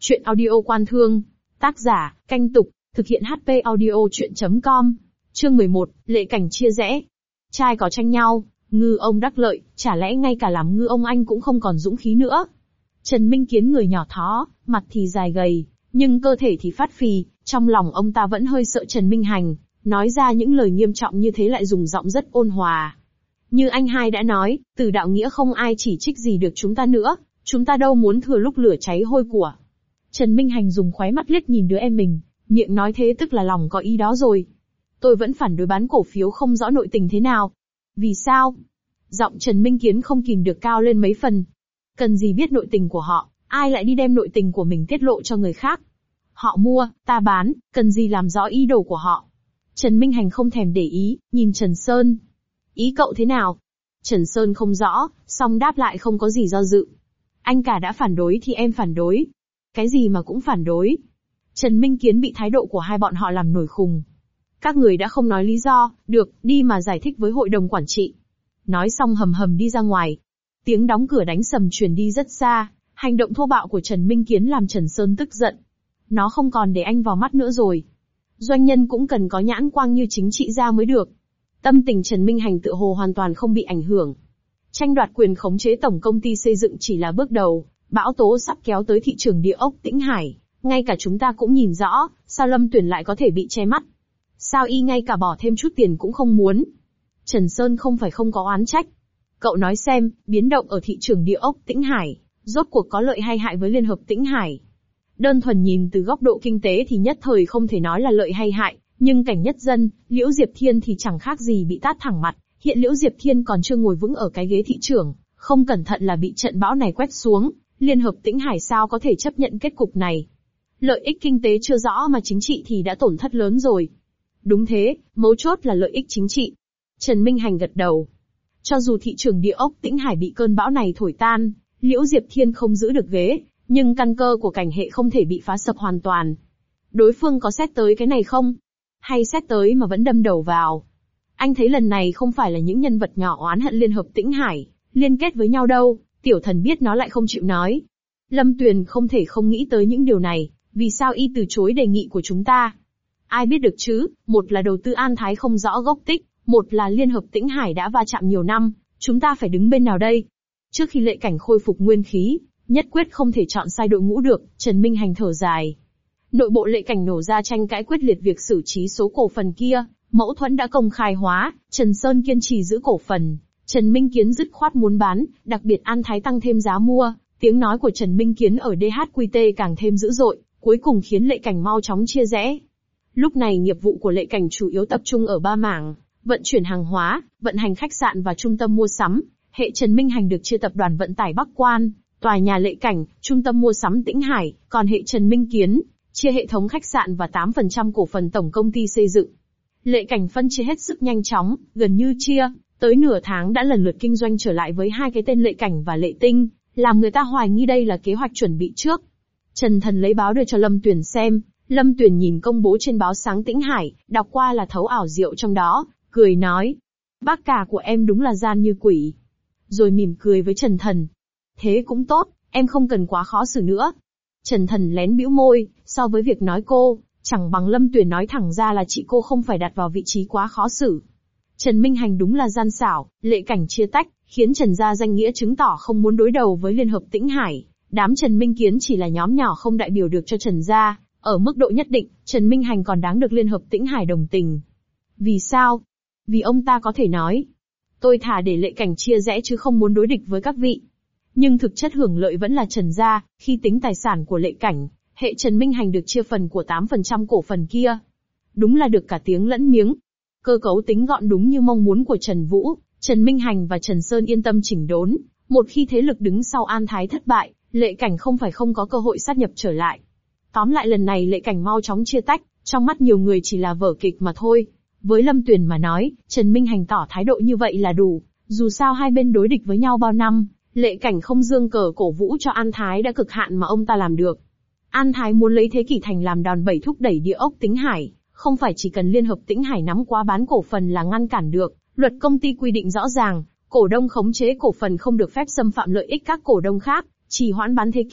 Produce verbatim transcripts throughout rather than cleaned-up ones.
Chuyện audio Quan Thương. Tác giả, Canh Tục, thực hiện hát pê audio chuyện chấm com. Chương mười một, Lệ Cảnh chia rẽ. Trai có tranh nhau, ngư ông đắc lợi, chả lẽ ngay cả làm ngư ông anh cũng không còn dũng khí nữa. Trần Minh Kiến người nhỏ thó, mặt thì dài gầy, nhưng cơ thể thì phát phì, trong lòng ông ta vẫn hơi sợ Trần Minh Hành, nói ra những lời nghiêm trọng như thế lại dùng giọng rất ôn hòa. Như anh hai đã nói, từ đạo nghĩa không ai chỉ trích gì được chúng ta nữa, chúng ta đâu muốn thừa lúc lửa cháy hôi của. Trần Minh Hành dùng khóe mắt liếc nhìn đứa em mình, miệng nói thế tức là lòng có ý đó rồi. Tôi vẫn phản đối bán cổ phiếu không rõ nội tình thế nào. Vì sao? Giọng Trần Minh Kiến không kìm được cao lên mấy phần. Cần gì biết nội tình của họ, ai lại đi đem nội tình của mình tiết lộ cho người khác. Họ mua, ta bán, cần gì làm rõ ý đồ của họ. Trần Minh Hành không thèm để ý, nhìn Trần Sơn. Ý cậu thế nào? Trần Sơn không rõ, song đáp lại không có gì do dự. Anh cả đã phản đối thì em phản đối. Cái gì mà cũng phản đối. Trần Minh Kiến bị thái độ của hai bọn họ làm nổi khùng. Các người đã không nói lý do, được, đi mà giải thích với hội đồng quản trị. Nói xong hầm hầm đi ra ngoài. Tiếng đóng cửa đánh sầm truyền đi rất xa, hành động thô bạo của Trần Minh Kiến làm Trần Sơn tức giận. Nó không còn để anh vào mắt nữa rồi. Doanh nhân cũng cần có nhãn quang như chính trị gia mới được. Tâm tình Trần Minh Hành tựa hồ hoàn toàn không bị ảnh hưởng. Tranh đoạt quyền khống chế tổng công ty xây dựng chỉ là bước đầu, bão tố sắp kéo tới thị trường địa ốc Tĩnh Hải. Ngay cả chúng ta cũng nhìn rõ, sao Lâm Tuyển lại có thể bị che mắt? Sao y ngay cả bỏ thêm chút tiền cũng không muốn? Trần Sơn không phải không có oán trách. Cậu nói xem, biến động ở thị trường địa ốc Tĩnh Hải, rốt cuộc có lợi hay hại với Liên hợp Tĩnh Hải? Đơn thuần nhìn từ góc độ kinh tế thì nhất thời không thể nói là lợi hay hại, nhưng cảnh nhất dân, Liễu Diệp Thiên thì chẳng khác gì bị tát thẳng mặt. Hiện Liễu Diệp Thiên còn chưa ngồi vững ở cái ghế thị trưởng, không cẩn thận là bị trận bão này quét xuống. Liên hợp Tĩnh Hải sao có thể chấp nhận kết cục này? Lợi ích kinh tế chưa rõ mà chính trị thì đã tổn thất lớn rồi. Đúng thế, mấu chốt là lợi ích chính trị. Trần Minh Hành gật đầu. Cho dù thị trường địa ốc Tĩnh Hải bị cơn bão này thổi tan, Liễu Diệp Thiên không giữ được ghế, nhưng căn cơ của cảnh hệ không thể bị phá sập hoàn toàn. Đối phương có xét tới cái này không? Hay xét tới mà vẫn đâm đầu vào? Anh thấy lần này không phải là những nhân vật nhỏ oán hận Liên hợp Tĩnh Hải, liên kết với nhau đâu, tiểu thần biết nó lại không chịu nói. Lâm Tuyền không thể không nghĩ tới những điều này, vì sao y từ chối đề nghị của chúng ta? Ai biết được chứ, một là đầu tư An Thái không rõ gốc tích, một là Liên hợp Tĩnh Hải đã va chạm nhiều năm, chúng ta phải đứng bên nào đây? Trước khi Lệ Cảnh khôi phục nguyên khí, nhất quyết không thể chọn sai đội ngũ được, Trần Minh Hành thở dài. Nội bộ Lệ Cảnh nổ ra tranh cãi quyết liệt việc xử trí số cổ phần kia, mâu thuẫn đã công khai hóa, Trần Sơn kiên trì giữ cổ phần, Trần Minh Kiến dứt khoát muốn bán, đặc biệt An Thái tăng thêm giá mua, tiếng nói của Trần Minh Kiến ở đê hát quy tê càng thêm dữ dội, cuối cùng khiến Lệ Cảnh mau chóng chia rẽ. Lúc này nghiệp vụ của Lệ Cảnh chủ yếu tập trung ở ba mảng, vận chuyển hàng hóa, vận hành khách sạn và trung tâm mua sắm. Hệ Trần Minh Hành được chia tập đoàn vận tải Bắc Quan, tòa nhà Lệ Cảnh, trung tâm mua sắm Tĩnh Hải, còn hệ Trần Minh Kiến chia hệ thống khách sạn và tám phần trăm cổ phần tổng công ty xây dựng. Lệ Cảnh phân chia hết sức nhanh chóng, gần như chia, tới nửa tháng đã lần lượt kinh doanh trở lại với hai cái tên Lệ Cảnh và Lệ Tinh, làm người ta hoài nghi đây là kế hoạch chuẩn bị trước. Trần Thần lấy báo đưa cho Lâm Tuyển xem, Lâm Tuyển nhìn công bố trên báo Sáng Tĩnh Hải, đọc qua là thấu ảo diệu trong đó, cười nói. Bác cả của em đúng là gian như quỷ. Rồi mỉm cười với Trần Thần. Thế cũng tốt, em không cần quá khó xử nữa. Trần Thần lén bĩu môi, so với việc nói cô, chẳng bằng Lâm Tuyển nói thẳng ra là chị cô không phải đặt vào vị trí quá khó xử. Trần Minh Hành đúng là gian xảo, Lệ Cảnh chia tách, khiến Trần gia danh nghĩa chứng tỏ không muốn đối đầu với Liên hợp Tĩnh Hải. Đám Trần Minh Kiến chỉ là nhóm nhỏ không đại biểu được cho Trần gia, ở mức độ nhất định, Trần Minh Hành còn đáng được Liên hợp Tĩnh Hải đồng tình. Vì sao? Vì ông ta có thể nói, tôi thà để Lệ Cảnh chia rẽ chứ không muốn đối địch với các vị. Nhưng thực chất hưởng lợi vẫn là Trần gia, khi tính tài sản của Lệ Cảnh, hệ Trần Minh Hành được chia phần của tám phần trăm cổ phần kia. Đúng là được cả tiếng lẫn miếng. Cơ cấu tính gọn đúng như mong muốn của Trần Vũ, Trần Minh Hành và Trần Sơn yên tâm chỉnh đốn. Một khi thế lực đứng sau An Thái thất bại, Lệ Cảnh không phải không có cơ hội sát nhập trở lại. Tóm lại lần này Lệ Cảnh mau chóng chia tách, trong mắt nhiều người chỉ là vở kịch mà thôi. Với Lâm Tuyền mà nói, Trần Minh Hành tỏ thái độ như vậy là đủ. Dù sao hai bên đối địch với nhau bao năm, Lệ Cảnh không dương cờ cổ vũ cho An Thái đã cực hạn mà ông ta làm được. An Thái muốn lấy Thế Kỷ Thành làm đòn bẩy thúc đẩy địa ốc Tĩnh Hải, không phải chỉ cần Liên hợp Tĩnh Hải nắm quá bán cổ phần là ngăn cản được. Luật công ty quy định rõ ràng, cổ đông khống chế cổ phần không được phép xâm phạm lợi ích các cổ đông khác, trì hoãn bán Thế Kỷ,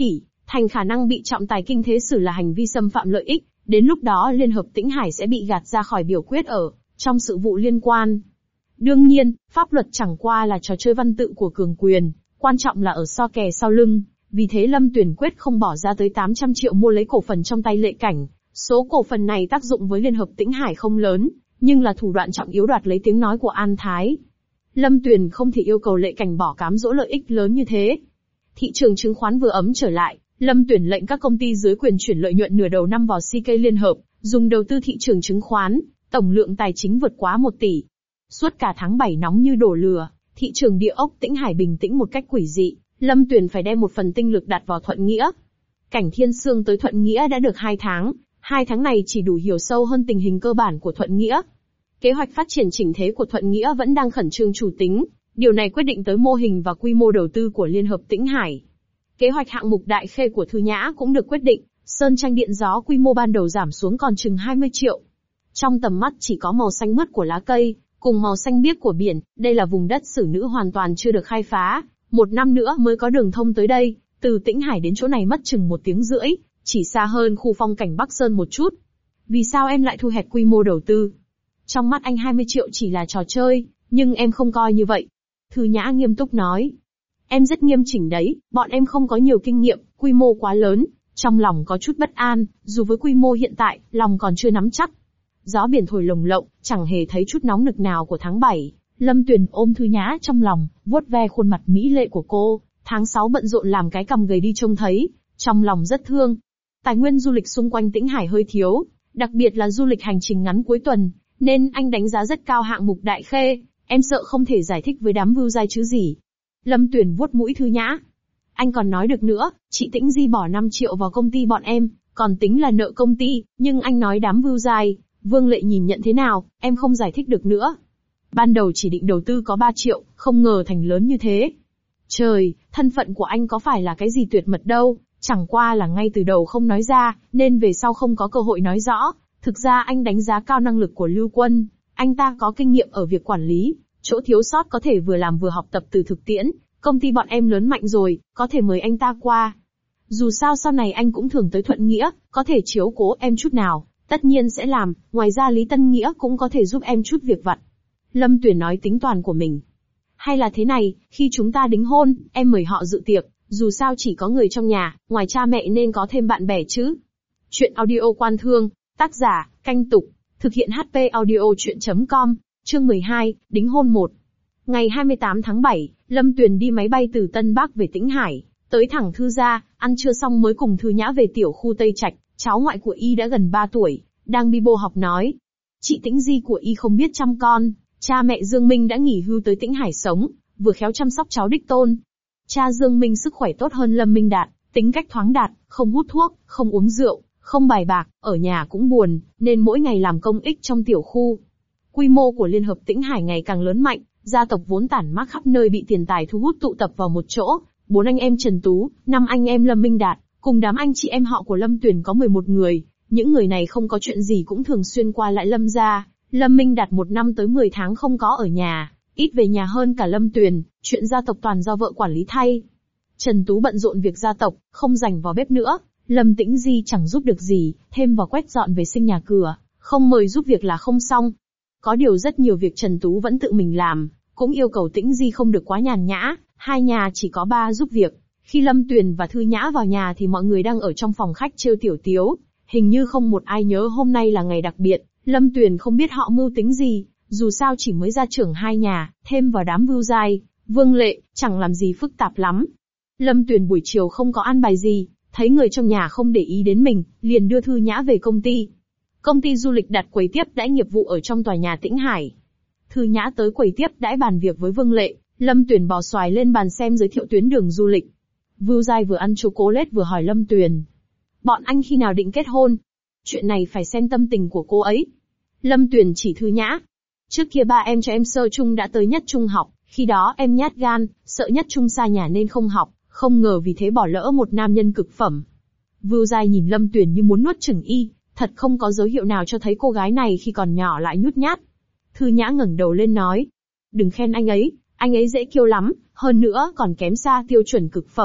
thành khả năng bị trọng tài kinh thế xử là hành vi xâm phạm lợi ích, đến lúc đó Liên hợp Tĩnh Hải sẽ bị gạt ra khỏi biểu quyết ở trong sự vụ liên quan. Đương nhiên, pháp luật chẳng qua là trò chơi văn tự của cường quyền, quan trọng là ở so kè sau lưng, vì thế Lâm Tuyền quyết không bỏ ra tới tám trăm triệu mua lấy cổ phần trong tay Lệ Cảnh. Số cổ phần này tác dụng với Liên hợp Tĩnh Hải không lớn, nhưng là thủ đoạn trọng yếu đoạt lấy tiếng nói của An Thái. Lâm Tuyền không thể yêu cầu Lệ Cảnh bỏ cám dỗ lợi ích lớn như thế. Thị trường chứng khoán vừa ấm trở lại, Lâm Tuyền lệnh các công ty dưới quyền chuyển lợi nhuận nửa đầu năm vào xê ca Liên hợp, dùng đầu tư thị trường chứng khoán, tổng lượng tài chính vượt quá một tỷ. Suốt cả tháng bảy nóng như đổ lửa, thị trường địa ốc Tĩnh Hải bình tĩnh một cách quỷ dị, Lâm Tuyền phải đem một phần tinh lực đặt vào Thuận Nghĩa. Cảnh Thiên Sương tới Thuận Nghĩa đã được hai tháng, hai tháng này chỉ đủ hiểu sâu hơn tình hình cơ bản của Thuận Nghĩa. Kế hoạch phát triển chỉnh thế của Thuận Nghĩa vẫn đang khẩn trương chủ tính, điều này quyết định tới mô hình và quy mô đầu tư của Liên hợp Tĩnh Hải. Kế hoạch hạng mục Đại Khê của Thư Nhã cũng được quyết định, sơn tranh điện gió quy mô ban đầu giảm xuống còn chừng hai mươi triệu. Trong tầm mắt chỉ có màu xanh mướt của lá cây, cùng màu xanh biếc của biển, đây là vùng đất Sử Nữ hoàn toàn chưa được khai phá, một năm nữa mới có đường thông tới đây, từ Tĩnh Hải đến chỗ này mất chừng một tiếng rưỡi, chỉ xa hơn khu phong cảnh Bắc Sơn một chút. Vì sao em lại thu hẹp quy mô đầu tư? Trong mắt anh hai mươi triệu chỉ là trò chơi, nhưng em không coi như vậy. Thư Nhã nghiêm túc nói. Em rất nghiêm chỉnh đấy, bọn em không có nhiều kinh nghiệm, quy mô quá lớn, trong lòng có chút bất an, dù với quy mô hiện tại, lòng còn chưa nắm chắc. Gió biển thổi lồng lộng, chẳng hề thấy chút nóng nực nào của tháng bảy. Lâm Tuyền ôm Thư Nhã trong lòng, vuốt ve khuôn mặt mỹ lệ của cô. Tháng sáu bận rộn làm cái cằm gầy đi trông thấy, trong lòng rất thương. Tài nguyên du lịch xung quanh Tĩnh Hải hơi thiếu, đặc biệt là du lịch hành trình ngắn cuối tuần, nên anh đánh giá rất cao hạng mục Đại Khê. Em sợ không thể giải thích với đám vưu dai chứ gì. Lâm Tuyền vuốt mũi Thư Nhã. Anh còn nói được nữa, chị Tĩnh Di bỏ năm triệu vào công ty bọn em, còn tính là nợ công ty, nhưng anh nói đám vưu dai, Vương Lệ nhìn nhận thế nào, em không giải thích được nữa. Ban đầu chỉ định đầu tư có ba triệu, không ngờ thành lớn như thế. Trời, thân phận của anh có phải là cái gì tuyệt mật đâu, chẳng qua là ngay từ đầu không nói ra, nên về sau không có cơ hội nói rõ. Thực ra anh đánh giá cao năng lực của Lưu Quân, anh ta có kinh nghiệm ở việc quản lý, chỗ thiếu sót có thể vừa làm vừa học tập từ thực tiễn, công ty bọn em lớn mạnh rồi, có thể mời anh ta qua. Dù sao sau này anh cũng thường tới Thuận Nghĩa, có thể chiếu cố em chút nào, tất nhiên sẽ làm, ngoài ra Lý Tân Nghĩa cũng có thể giúp em chút việc vặt. Lâm Tuyền nói tính toán của mình. Hay là thế này, khi chúng ta đính hôn, em mời họ dự tiệc, dù sao chỉ có người trong nhà, ngoài cha mẹ nên có thêm bạn bè chứ. Chuyện audio Quan Thương, tác giả, Canh Tục, thực hiện hát pê audio chuyện chấm com, chương mười hai, đính hôn một. Ngày hai mươi tám tháng bảy, Lâm Tuyền đi máy bay từ Tân Bắc về Tĩnh Hải, tới thẳng Thư gia, ăn trưa xong mới cùng Thư Nhã về tiểu khu Tây Trạch, cháu ngoại của y đã gần ba tuổi, đang bi bô học nói. Chị Tĩnh Di của y không biết chăm con, cha mẹ Dương Minh đã nghỉ hưu tới Tĩnh Hải sống, vừa khéo chăm sóc cháu đích tôn. Cha Dương Minh sức khỏe tốt hơn Lâm Minh Đạt, tính cách thoáng đạt, không hút thuốc, không uống rượu, không bài bạc, ở nhà cũng buồn, nên mỗi ngày làm công ích trong tiểu khu. Quy mô của Liên hợp Tĩnh Hải ngày càng lớn mạnh, gia tộc vốn tản mác khắp nơi bị tiền tài thu hút tụ tập vào một chỗ, bốn anh em Trần Tú, năm anh em Lâm Minh Đạt, cùng đám anh chị em họ của Lâm Tuyền có mười một người, những người này không có chuyện gì cũng thường xuyên qua lại Lâm gia. Lâm Minh Đạt một năm tới mười tháng không có ở nhà, ít về nhà hơn cả Lâm Tuyền, chuyện gia tộc toàn do vợ quản lý thay. Trần Tú bận rộn việc gia tộc, không rảnh vào bếp nữa, Lâm Tĩnh Di chẳng giúp được gì, thêm vào quét dọn vệ sinh nhà cửa, không mời giúp việc là không xong. Có điều rất nhiều việc Trần Tú vẫn tự mình làm, cũng yêu cầu Tĩnh Di không được quá nhàn nhã, hai nhà chỉ có ba giúp việc. Khi Lâm Tuyền và Thư Nhã vào nhà thì mọi người đang ở trong phòng khách trêu tiểu tiếu, hình như không một ai nhớ hôm nay là ngày đặc biệt. Lâm Tuyền không biết họ mưu tính gì, dù sao chỉ mới ra trưởng hai nhà, thêm vào đám vưu dai, Vương Lệ, chẳng làm gì phức tạp lắm. Lâm Tuyền buổi chiều không có ăn bài gì, thấy người trong nhà không để ý đến mình, liền đưa Thư Nhã về công ty. Công ty du lịch đặt quầy tiếp đãi nghiệp vụ ở trong tòa nhà Tĩnh Hải. Thư Nhã tới quầy tiếp đãi bàn việc với Vương Lệ, Lâm Tuyền bò xoài lên bàn xem giới thiệu tuyến đường du lịch. Vưu dai vừa ăn chocolate vừa hỏi Lâm Tuyền. Bọn anh khi nào định kết hôn? Chuyện này phải xem tâm tình của cô ấy. Lâm Tuyền chỉ Thư Nhã. Trước kia ba em cho em sơ trung đã tới nhất trung học, khi đó em nhát gan, sợ nhất trung xa nhà nên không học, không ngờ vì thế bỏ lỡ một nam nhân cực phẩm. Vưu dai nhìn Lâm Tuyền như muốn nuốt chửng y, thật không có dấu hiệu nào cho thấy cô gái này khi còn nhỏ lại nhút nhát. Thư Nhã ngẩng đầu lên nói. Đừng khen anh ấy, anh ấy dễ kiêu lắm, hơn nữa còn kém xa tiêu chuẩn cực phẩm,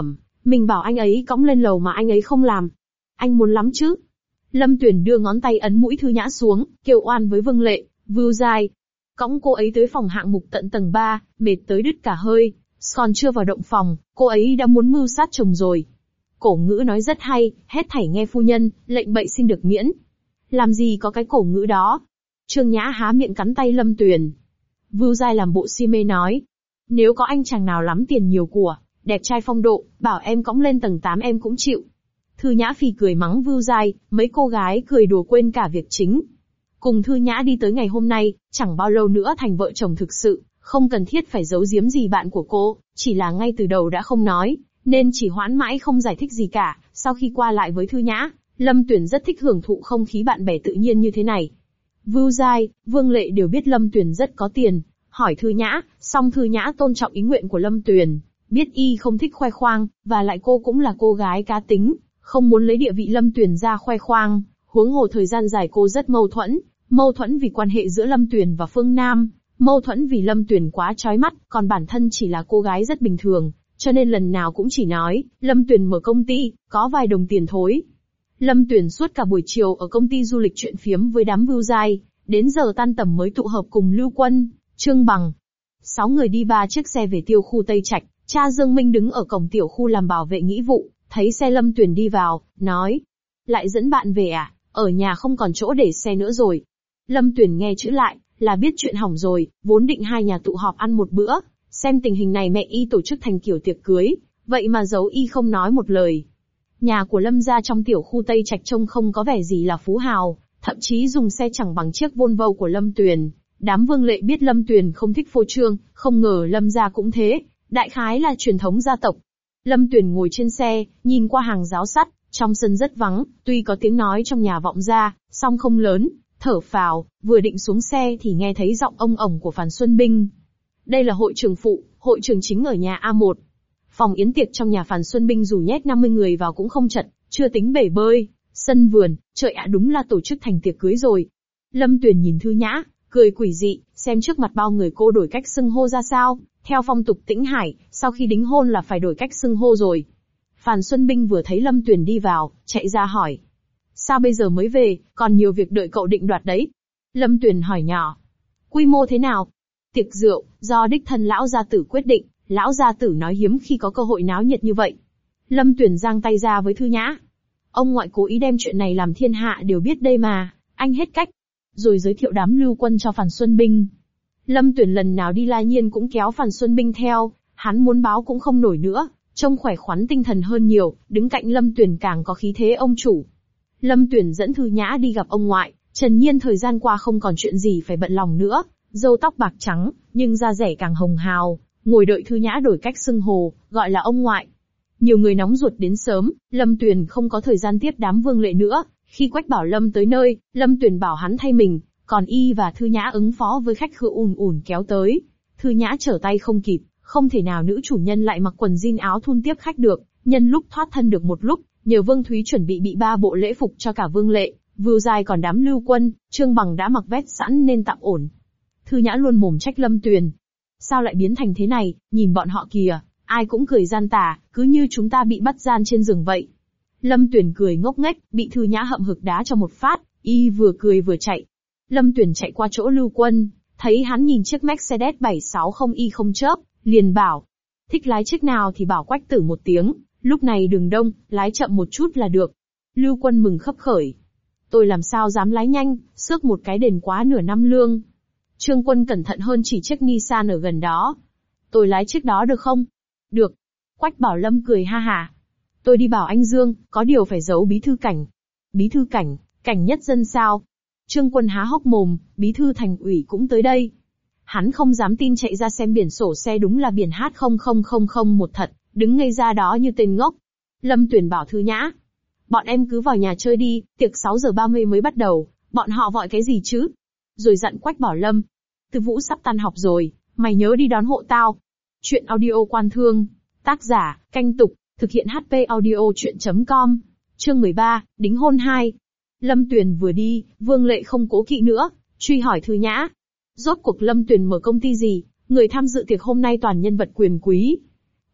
Mình bảo anh ấy cõng lên lầu mà anh ấy không làm. Anh muốn lắm chứ. Lâm Tuyền đưa ngón tay ấn mũi Thư Nhã xuống, kêu oan với Vương Lệ, Vưu Giai. Cõng cô ấy tới phòng hạng mục tận tầng ba, mệt tới đứt cả hơi, còn chưa vào động phòng, cô ấy đã muốn mưu sát chồng rồi. Cổ ngữ nói rất hay, hết thảy nghe phu nhân, lệnh bậy xin được miễn. Làm gì có cái cổ ngữ đó. Trương Nhã há miệng cắn tay Lâm Tuyền. Vưu Giai làm bộ si mê nói. Nếu có anh chàng nào lắm tiền nhiều của, đẹp trai phong độ, bảo em cõng lên tầng tám em cũng chịu. Thư Nhã phì cười mắng Vưu Giai, mấy cô gái cười đùa quên cả việc chính. Cùng Thư Nhã đi tới ngày hôm nay, chẳng bao lâu nữa thành vợ chồng thực sự, không cần thiết phải giấu giếm gì bạn của cô, chỉ là ngay từ đầu đã không nói, nên chỉ hoãn mãi không giải thích gì cả. Sau khi qua lại với Thư Nhã, Lâm Tuyền rất thích hưởng thụ không khí bạn bè tự nhiên như thế này. Vưu Giai, Vương Lệ đều biết Lâm Tuyền rất có tiền, hỏi Thư Nhã, song Thư Nhã tôn trọng ý nguyện của Lâm Tuyền, biết y không thích khoe khoang, và lại cô cũng là cô gái cá tính, không muốn lấy địa vị Lâm Tuyền ra khoe khoang, huống hồ thời gian dài cô rất mâu thuẫn, mâu thuẫn vì quan hệ giữa Lâm Tuyền và Phương Nam, mâu thuẫn vì Lâm Tuyền quá chói mắt, còn bản thân chỉ là cô gái rất bình thường, cho nên lần nào cũng chỉ nói, Lâm Tuyền mở công ty, có vài đồng tiền thối. Lâm Tuyền suốt cả buổi chiều ở công ty du lịch chuyện phiếm với đám Vưu Giai, đến giờ tan tầm mới tụ hợp cùng Lưu Quân, Trương Bằng. Sáu người đi ba chiếc xe về tiêu khu Tây Trạch, cha Dương Minh đứng ở cổng tiểu khu làm bảo vệ nghĩa vụ, thấy xe Lâm Tuyền đi vào, nói. Lại dẫn bạn về à, ở nhà không còn chỗ để xe nữa rồi. Lâm Tuyền nghe chữ lại, là biết chuyện hỏng rồi, vốn định hai nhà tụ họp ăn một bữa, xem tình hình này mẹ y tổ chức thành kiểu tiệc cưới, vậy mà giấu y không nói một lời. Nhà của Lâm gia trong tiểu khu Tây Trạch trông không có vẻ gì là phú hào, thậm chí dùng xe chẳng bằng chiếc Volvo của Lâm Tuyền. Đám Vương Lệ biết Lâm Tuyền không thích phô trương, không ngờ Lâm gia cũng thế, đại khái là truyền thống gia tộc. Lâm Tuyền ngồi trên xe, nhìn qua hàng ráo sắt, trong sân rất vắng, tuy có tiếng nói trong nhà vọng ra, song không lớn, thở phào, vừa định xuống xe thì nghe thấy giọng ông ổng của Phan Xuân Binh. Đây là hội trường phụ, hội trường chính ở nhà A một. Phòng yến tiệc trong nhà Phan Xuân Binh dù nhét năm mươi người vào cũng không chật, chưa tính bể bơi, sân vườn, trời ạ đúng là tổ chức thành tiệc cưới rồi. Lâm Tuyền nhìn Thư Nhã, cười quỷ dị, xem trước mặt bao người cô đổi cách xưng hô ra sao, theo phong tục Tĩnh Hải, sau khi đính hôn là phải đổi cách xưng hô rồi. Phan Xuân Binh vừa thấy Lâm Tuyền đi vào, chạy ra hỏi. Sao bây giờ mới về, còn nhiều việc đợi cậu định đoạt đấy. Lâm Tuyền hỏi nhỏ. Quy mô thế nào? Tiệc rượu, do đích thân lão gia tử quyết định, lão gia tử nói hiếm khi có cơ hội náo nhiệt như vậy. Lâm Tuyền giang tay ra với Thư Nhã. Ông ngoại cố ý đem chuyện này làm thiên hạ đều biết đây mà, anh hết cách. Rồi giới thiệu đám Lưu Quân cho Phan Xuân Binh. Lâm Tuyền lần nào đi La Nhiên cũng kéo Phan Xuân Binh theo, hắn muốn báo cũng không nổi nữa, trông khỏe khoắn tinh thần hơn nhiều, đứng cạnh Lâm Tuyền càng có khí thế ông chủ. Lâm Tuyền dẫn Thư Nhã đi gặp ông ngoại, Trần Nhiên thời gian qua không còn chuyện gì phải bận lòng nữa, râu tóc bạc trắng, nhưng da rẻ càng hồng hào, ngồi đợi Thư Nhã đổi cách xưng hô, gọi là ông ngoại. Nhiều người nóng ruột đến sớm, Lâm Tuyền không có thời gian tiếp đám Vương Lệ nữa, khi Quách Bảo Lâm tới nơi, Lâm Tuyền bảo hắn thay mình, còn y và Thư Nhã ứng phó với khách khứa ùn ùn kéo tới. Thư Nhã trở tay không kịp, không thể nào nữ chủ nhân lại mặc quần jean áo thun tiếp khách được, nhân lúc thoát thân được một lúc, nhờ Vương Thúy chuẩn bị bị ba bộ lễ phục cho cả Vương Lệ, Vưu Giai còn đám Lưu Quân, Trương Bằng đã mặc vest sẵn nên tạm ổn. Thư Nhã luôn mồm trách Lâm Tuyền. Sao lại biến thành thế này, nhìn bọn họ kìa, ai cũng cười gian tà, cứ như chúng ta bị bắt gian trên giường vậy. Lâm Tuyền cười ngốc nghếch, bị Thư Nhã hậm hực đá cho một phát, y vừa cười vừa chạy. Lâm Tuyền chạy qua chỗ Lưu Quân, thấy hắn nhìn chiếc Mercedes bảy sáu không y không chớp, liền bảo. Thích lái chiếc nào thì bảo Quách Tử một tiếng, lúc này đường đông, lái chậm một chút là được. Lưu Quân mừng khấp khởi. Tôi làm sao dám lái nhanh, xước một cái đền quá nửa năm lương. Trương Quân cẩn thận hơn chỉ chiếc Nissan ở gần đó. Tôi lái chiếc đó được không? Được. Quách Bảo Lâm cười ha hả. Tôi đi bảo anh Dương, có điều phải giấu bí thư Cảnh. Bí thư Cảnh, Cảnh nhất dân sao? Trương Quân há hốc mồm, bí thư thành ủy cũng tới đây. Hắn không dám tin chạy ra xem biển sổ xe đúng là biển H không không không không một thật, đứng ngây ra đó như tên ngốc. Lâm Tuyền bảo Thư Nhã. Bọn em cứ vào nhà chơi đi, tiệc sáu giờ ba mươi mới bắt đầu, bọn họ gọi cái gì chứ? Rồi dặn Quách Bảo Lâm. Tư Vũ sắp tan học rồi, mày nhớ đi đón hộ tao. Chuyện audio Quan Thương. Tác giả, Canh Tục, thực hiện hát pê audio chuyện chấm com. Chương mười ba, đính hôn hai. Lâm Tuyền vừa đi, Vương Lệ không cố kỵ nữa, truy hỏi Thư Nhã. Rốt cuộc Lâm Tuyền mở công ty gì, người tham dự tiệc hôm nay toàn nhân vật quyền quý.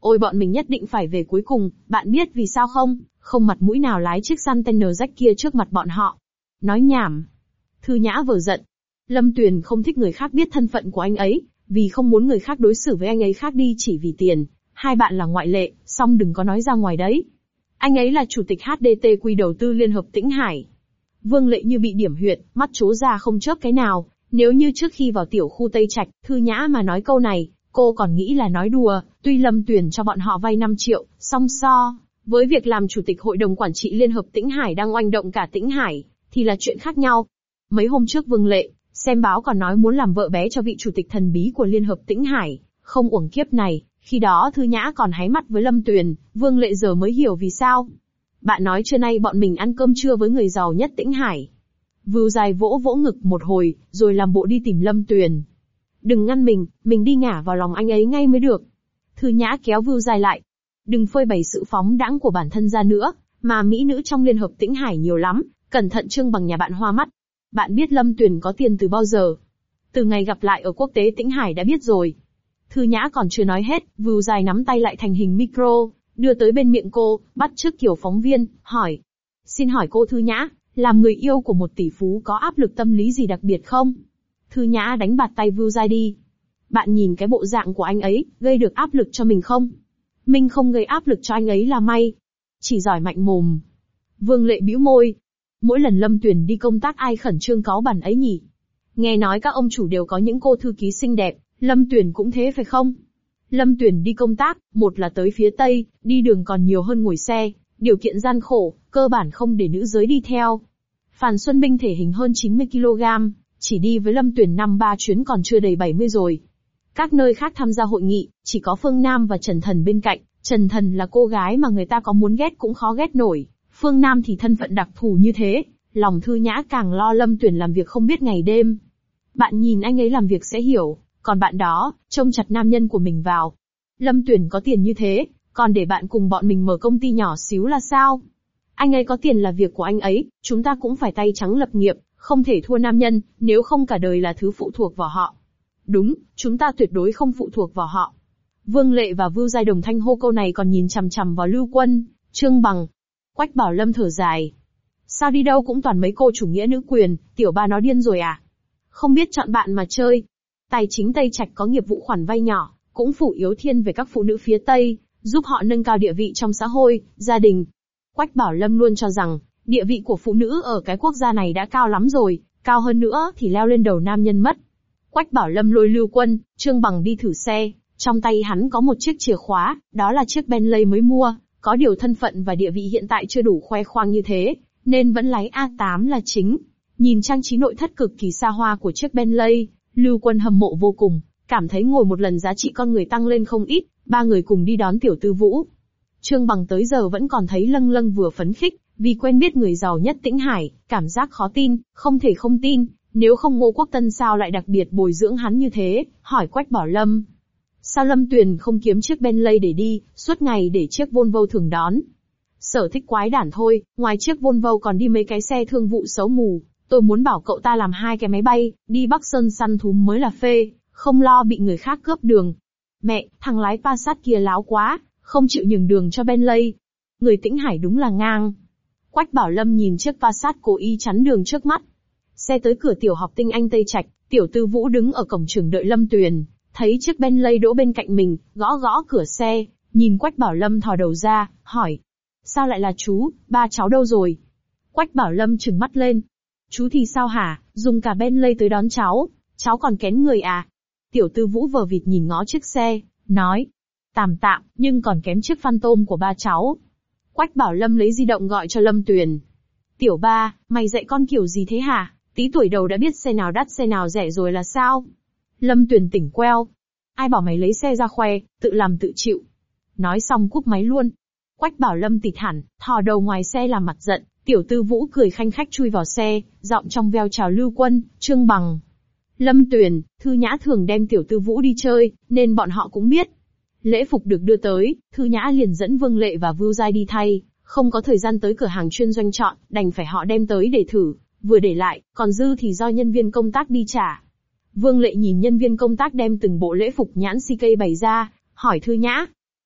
Ôi bọn mình nhất định phải về cuối cùng, bạn biết vì sao không? Không mặt mũi nào lái chiếc container rách kia trước mặt bọn họ. Nói nhảm. Thư Nhã vừa giận. Lâm Tuyền không thích người khác biết thân phận của anh ấy, vì không muốn người khác đối xử với anh ấy khác đi chỉ vì tiền. Hai bạn là ngoại lệ, song đừng có nói ra ngoài đấy. Anh ấy là chủ tịch hát đê tê quy đầu tư Liên hợp Tĩnh Hải. Vương Lệ như bị điểm huyệt, mắt trố ra không chớp cái nào. Nếu như trước khi vào tiểu khu Tây Trạch, Thư Nhã mà nói câu này, cô còn nghĩ là nói đùa, tuy Lâm Tuyền cho bọn họ vay năm triệu, song so với việc làm chủ tịch hội đồng quản trị Liên hợp Tĩnh Hải đang oanh động cả Tĩnh Hải, thì là chuyện khác nhau. Mấy hôm trước Vương Lệ, xem báo còn nói muốn làm vợ bé cho vị chủ tịch thần bí của Liên hợp Tĩnh Hải, không uổng kiếp này, khi đó Thư Nhã còn háy mắt với Lâm Tuyền, Vương Lệ giờ mới hiểu vì sao. Bạn nói trưa nay bọn mình ăn cơm trưa với người giàu nhất Tĩnh Hải. Vưu Dài vỗ vỗ ngực một hồi, rồi làm bộ đi tìm Lâm Tuyền. Đừng ngăn mình, mình đi ngả vào lòng anh ấy ngay mới được. Thư Nhã kéo Vưu Dài lại. Đừng phơi bày sự phóng đãng của bản thân ra nữa, mà mỹ nữ trong Liên hợp Tĩnh Hải nhiều lắm, cẩn thận Trương Bằng nhà bạn hoa mắt. Bạn biết Lâm Tuyền có tiền từ bao giờ? Từ ngày gặp lại ở quốc tế Tĩnh Hải đã biết rồi. Thư Nhã còn chưa nói hết, Vưu Dài nắm tay lại thành hình micro, đưa tới bên miệng cô, bắt chước kiểu phóng viên, hỏi. Xin hỏi cô Thư Nhã, làm người yêu của một tỷ phú có áp lực tâm lý gì đặc biệt không? Thư Nhã đánh bạt tay Vưu Dài đi. Bạn nhìn cái bộ dạng của anh ấy, gây được áp lực cho mình không? Mình không gây áp lực cho anh ấy là may. Chỉ giỏi mạnh mồm. Vương Lệ bĩu môi. Mỗi lần Lâm Tuyền đi công tác ai khẩn trương cáu bẩn ấy nhỉ? Nghe nói các ông chủ đều có những cô thư ký xinh đẹp, Lâm Tuyền cũng thế phải không? Lâm Tuyền đi công tác, một là tới phía Tây, đi đường còn nhiều hơn ngồi xe, điều kiện gian khổ, cơ bản không để nữ giới đi theo. Phàn Xuân Binh thể hình hơn chín mươi ki lô gam, chỉ đi với Lâm Tuyền năm ba chuyến còn chưa đầy bảy mươi rồi. Các nơi khác tham gia hội nghị, chỉ có Phương Nam và Trần Thần bên cạnh. Trần Thần là cô gái mà người ta có muốn ghét cũng khó ghét nổi. Phương Nam thì thân phận đặc thù như thế, lòng Thư Nhã càng lo Lâm Tuyền làm việc không biết ngày đêm. Bạn nhìn anh ấy làm việc sẽ hiểu, còn bạn đó, trông chặt nam nhân của mình vào. Lâm Tuyền có tiền như thế, còn để bạn cùng bọn mình mở công ty nhỏ xíu là sao? Anh ấy có tiền là việc của anh ấy, chúng ta cũng phải tay trắng lập nghiệp, không thể thua nam nhân, nếu không cả đời là thứ phụ thuộc vào họ. Đúng, chúng ta tuyệt đối không phụ thuộc vào họ. Vương Lệ và Vưu Giai đồng thanh hô câu này còn nhìn chằm chằm vào Lưu Quân, Trương Bằng. Quách Bảo Lâm thở dài. Sao đi đâu cũng toàn mấy cô chủ nghĩa nữ quyền, tiểu ba nó điên rồi à? Không biết chọn bạn mà chơi. Tài chính Tây Trạch có nghiệp vụ khoản vay nhỏ, cũng phủ yếu thiên về các phụ nữ phía Tây, giúp họ nâng cao địa vị trong xã hội, gia đình. Quách Bảo Lâm luôn cho rằng, địa vị của phụ nữ ở cái quốc gia này đã cao lắm rồi, cao hơn nữa thì leo lên đầu nam nhân mất. Quách Bảo Lâm lôi Lưu Quân, Trương Bằng đi thử xe, trong tay hắn có một chiếc chìa khóa, đó là chiếc Bentley mới mua, có điều thân phận và địa vị hiện tại chưa đủ khoe khoang như thế, nên vẫn lái a tám là chính. Nhìn trang trí nội thất cực kỳ xa hoa của chiếc Bentley, Lưu Quân hâm mộ vô cùng, cảm thấy ngồi một lần giá trị con người tăng lên không ít, ba người cùng đi đón Tiểu Tư Vũ. Trương Bằng tới giờ vẫn còn thấy lâng lâng vừa phấn khích, vì quen biết người giàu nhất Tĩnh Hải, cảm giác khó tin, không thể không tin, nếu không Ngô Quốc Tân sao lại đặc biệt bồi dưỡng hắn như thế, hỏi Quách Bảo Lâm. Sao Lâm Tuyền không kiếm chiếc Bentley để đi, suốt ngày để chiếc Volvo thường đón. Sở thích quái đản thôi, ngoài chiếc Volvo còn đi mấy cái xe thương vụ xấu mù, tôi muốn bảo cậu ta làm hai cái máy bay, đi Bắc Sơn săn thú mới là phê, không lo bị người khác cướp đường. Mẹ, thằng lái Passat kia láo quá, không chịu nhường đường cho Bentley. Người Tĩnh Hải đúng là ngang. Quách Bảo Lâm nhìn chiếc Passat cố ý chắn đường trước mắt. Xe tới cửa tiểu học Tinh Anh Tây Trạch, Tiểu Tư Vũ đứng ở cổng trường đợi Lâm Tuyền, thấy chiếc Bentley đỗ bên cạnh mình, gõ gõ cửa xe, nhìn Quách Bảo Lâm thò đầu ra, hỏi. Sao lại là chú, ba cháu đâu rồi? Quách Bảo Lâm trừng mắt lên. Chú thì sao hả, dùng cả Bentley tới đón cháu, cháu còn kén người à? Tiểu Tư Vũ vờ vịt nhìn ngó chiếc xe, nói. Tạm tạm, nhưng còn kém chiếc Phantom của ba cháu. Quách Bảo Lâm lấy di động gọi cho Lâm Tuyền. Tiểu ba, mày dạy con kiểu gì thế hả? Tí tuổi đầu đã biết xe nào đắt xe nào rẻ rồi là sao? Lâm Tuyền tỉnh queo. Ai bảo mày lấy xe ra khoe, tự làm tự chịu. Nói xong cúp máy luôn. Quách Bảo Lâm tịt hẳn, thò đầu ngoài xe làm mặt giận. Tiểu Tư Vũ cười khanh khách chui vào xe, giọng trong veo chào Lưu Quân, Trương Bằng. Lâm Tuyền, Thư Nhã thường đem Tiểu Tư Vũ đi chơi, nên bọn họ cũng biết. Lễ phục được đưa tới, Thư Nhã liền dẫn Vương Lệ và Vưu Giai đi thay, không có thời gian tới cửa hàng chuyên doanh chọn, đành phải họ đem tới để thử, vừa để lại, còn dư thì do nhân viên công tác đi trả. Vương Lệ nhìn nhân viên công tác đem từng bộ lễ phục nhãn xê ca bày ra, hỏi Thư Nhã.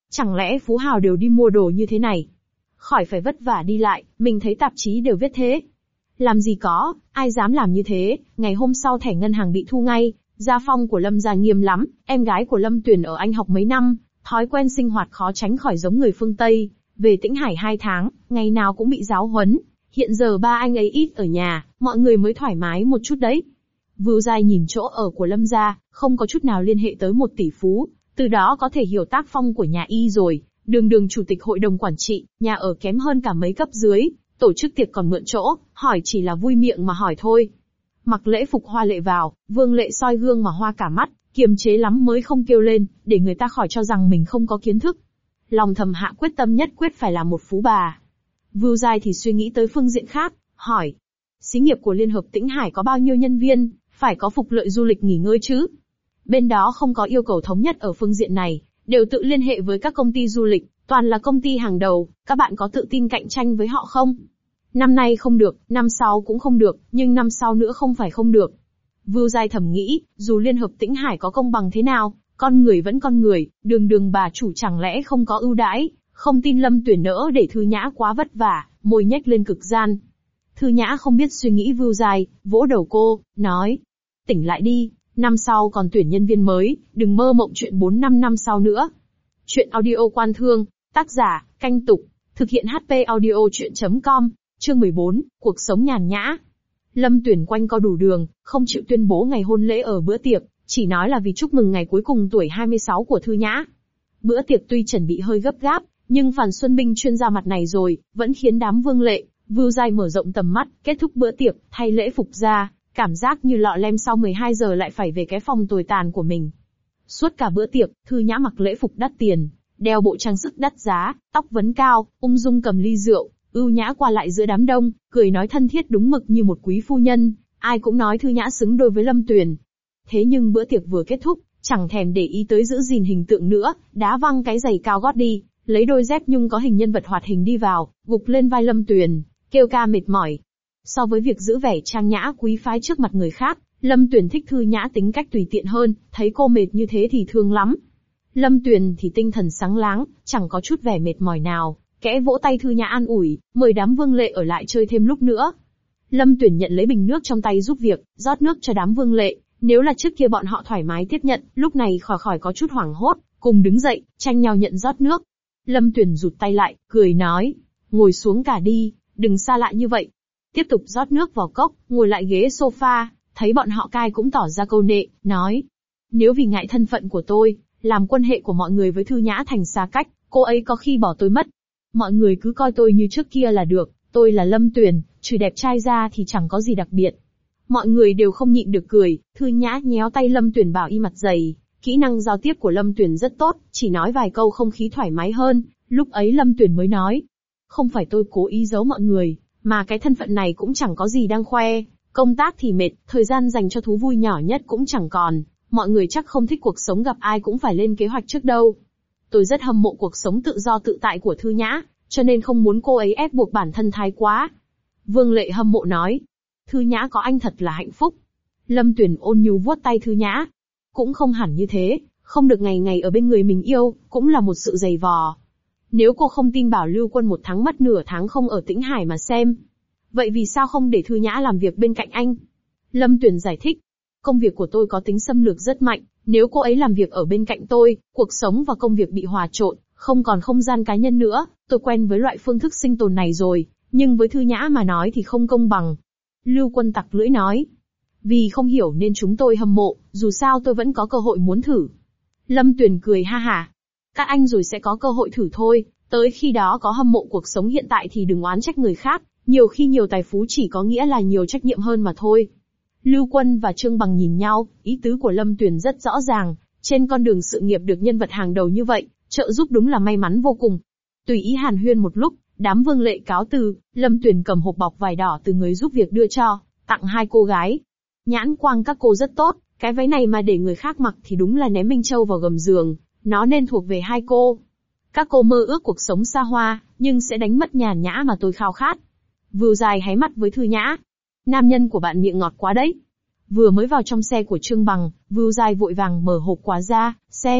Chẳng lẽ phú hào đều đi mua đồ như thế này? Khỏi phải vất vả đi lại, mình thấy tạp chí đều viết thế. Làm gì có, ai dám làm như thế, ngày hôm sau thẻ ngân hàng bị thu ngay. Gia phong của Lâm gia nghiêm lắm, em gái của Lâm Tuyền ở Anh học mấy năm, thói quen sinh hoạt khó tránh khỏi giống người phương Tây. Về Tĩnh Hải hai tháng, ngày nào cũng bị giáo huấn. Hiện giờ ba anh ấy ít ở nhà, mọi người mới thoải mái một chút đấy. Vưu Giai nhìn chỗ ở của Lâm gia, không có chút nào liên hệ tới một tỷ phú, từ đó có thể hiểu tác phong của nhà y rồi. Đường đường chủ tịch hội đồng quản trị, nhà ở kém hơn cả mấy cấp dưới, tổ chức tiệc còn mượn chỗ, hỏi chỉ là vui miệng mà hỏi thôi. Mặc lễ phục hoa lệ vào, Vương Lệ soi gương mà hoa cả mắt, kiềm chế lắm mới không kêu lên, để người ta khỏi cho rằng mình không có kiến thức. Lòng thầm hạ quyết tâm nhất quyết phải là một phú bà. Vưu Giai thì suy nghĩ tới phương diện khác, hỏi. Xí nghiệp của Liên hợp Tĩnh Hải có bao nhiêu nhân viên, phải có phục lợi du lịch nghỉ ngơi chứ? Bên đó không có yêu cầu thống nhất ở phương diện này, đều tự liên hệ với các công ty du lịch, toàn là công ty hàng đầu, các bạn có tự tin cạnh tranh với họ không? Năm nay không được, năm sau cũng không được, nhưng năm sau nữa không phải không được. Vưu Giai thầm nghĩ, dù Liên hợp Tĩnh Hải có công bằng thế nào, con người vẫn con người, đường đường bà chủ chẳng lẽ không có ưu đãi, không tin Lâm Tuyển nỡ để Thư Nhã quá vất vả, môi nhếch lên cực gian. Thư Nhã không biết suy nghĩ Vưu Giai, vỗ đầu cô, nói. Tỉnh lại đi, năm sau còn tuyển nhân viên mới, đừng mơ mộng chuyện bốn năm năm sau nữa. Chuyện audio Quan Thương, tác giả, Canh Tục, thực hiện hát pê audio chuyện chấm com, chương mười bốn, cuộc sống nhàn nhã. Lâm Tuyển quanh co đủ đường, không chịu tuyên bố ngày hôn lễ ở bữa tiệc, chỉ nói là vì chúc mừng ngày cuối cùng tuổi hai mươi sáu của Thư Nhã. Bữa tiệc tuy chuẩn bị hơi gấp gáp, nhưng Phàn Xuân Minh chuyên ra mặt này rồi, vẫn khiến đám Vương Lệ, Vưu Giai mở rộng tầm mắt, kết thúc bữa tiệc, thay lễ phục ra, cảm giác như lọ lem sau mười hai giờ lại phải về cái phòng tồi tàn của mình. Suốt cả bữa tiệc, Thư Nhã mặc lễ phục đắt tiền, đeo bộ trang sức đắt giá, tóc vấn cao, ung dung cầm ly rượu, ưu nhã qua lại giữa đám đông, cười nói thân thiết đúng mực như một quý phu nhân, ai cũng nói Thư Nhã xứng đôi với Lâm Tuyền. Thế nhưng bữa tiệc vừa kết thúc, chẳng thèm để ý tới giữ gìn hình tượng nữa, đá văng cái giày cao gót đi, lấy đôi dép nhung có hình nhân vật hoạt hình đi vào, gục lên vai Lâm Tuyền, kêu ca mệt mỏi. So với việc giữ vẻ trang nhã quý phái trước mặt người khác, Lâm Tuyền thích Thư Nhã tính cách tùy tiện hơn, thấy cô mệt như thế thì thương lắm. Lâm Tuyền thì tinh thần sáng láng, chẳng có chút vẻ mệt mỏi nào, kẽ vỗ tay Thư Nhã an ủi, mời đám Vương Lệ ở lại chơi thêm lúc nữa. Lâm Tuyền nhận lấy bình nước trong tay giúp việc, rót nước cho đám Vương Lệ, nếu là trước kia bọn họ thoải mái tiếp nhận, lúc này khỏi khỏi có chút hoảng hốt, cùng đứng dậy, tranh nhau nhận rót nước. Lâm Tuyền rụt tay lại, cười nói, ngồi xuống cả đi, đừng xa lạ như vậy. Tiếp tục rót nước vào cốc, ngồi lại ghế sofa, thấy bọn họ cai cũng tỏ ra câu nệ, nói. Nếu vì ngại thân phận của tôi, làm quan hệ của mọi người với Thư Nhã thành xa cách, cô ấy có khi bỏ tôi mất. Mọi người cứ coi tôi như trước kia là được, tôi là Lâm Tuyền, trừ đẹp trai ra thì chẳng có gì đặc biệt. Mọi người đều không nhịn được cười, Thư Nhã nhéo tay Lâm Tuyền bảo y mặt dày. Kỹ năng giao tiếp của Lâm Tuyền rất tốt, chỉ nói vài câu không khí thoải mái hơn, lúc ấy Lâm Tuyền mới nói. Không phải tôi cố ý giấu mọi người, mà cái thân phận này cũng chẳng có gì đang khoe, công tác thì mệt, thời gian dành cho thú vui nhỏ nhất cũng chẳng còn, mọi người chắc không thích cuộc sống gặp ai cũng phải lên kế hoạch trước đâu. Tôi rất hâm mộ cuộc sống tự do tự tại của Thư Nhã, cho nên không muốn cô ấy ép buộc bản thân thái quá. Vương Lệ hâm mộ nói, Thư Nhã có anh thật là hạnh phúc. Lâm Tuyền ôn nhu vuốt tay Thư Nhã. Cũng không hẳn như thế, không được ngày ngày ở bên người mình yêu, cũng là một sự dày vò. Nếu cô không tin bảo Lưu Quân một tháng mất nửa tháng không ở Tĩnh Hải mà xem. Vậy vì sao không để Thư Nhã làm việc bên cạnh anh? Lâm Tuyền giải thích. Công việc của tôi có tính xâm lược rất mạnh, nếu cô ấy làm việc ở bên cạnh tôi, cuộc sống và công việc bị hòa trộn, không còn không gian cá nhân nữa, tôi quen với loại phương thức sinh tồn này rồi, nhưng với Thư Nhã mà nói thì không công bằng. Lưu Quân tặc lưỡi nói. Vì không hiểu nên chúng tôi hâm mộ, dù sao tôi vẫn có cơ hội muốn thử. Lâm Tuyền cười ha hả. Các anh rồi sẽ có cơ hội thử thôi, tới khi đó có hâm mộ cuộc sống hiện tại thì đừng oán trách người khác, nhiều khi nhiều tài phú chỉ có nghĩa là nhiều trách nhiệm hơn mà thôi. Lưu Quân và Trương Bằng nhìn nhau, ý tứ của Lâm Tuyền rất rõ ràng, trên con đường sự nghiệp được nhân vật hàng đầu như vậy, trợ giúp đúng là may mắn vô cùng. Tùy ý hàn huyên một lúc, đám Vương Lệ cáo từ, Lâm Tuyền cầm hộp bọc vải đỏ từ người giúp việc đưa cho, tặng hai cô gái. Nhãn quang các cô rất tốt, cái váy này mà để người khác mặc thì đúng là ném Minh Châu vào gầm giường, nó nên thuộc về hai cô. Các cô mơ ước cuộc sống xa hoa, nhưng sẽ đánh mất nhàn nhã mà tôi khao khát. Vưu Giai háy mắt với Thư Nhã. Nam nhân của bạn miệng ngọt quá đấy. Vừa mới vào trong xe của Trương Bằng, Vưu Giai vội vàng mở hộp quà ra, xem,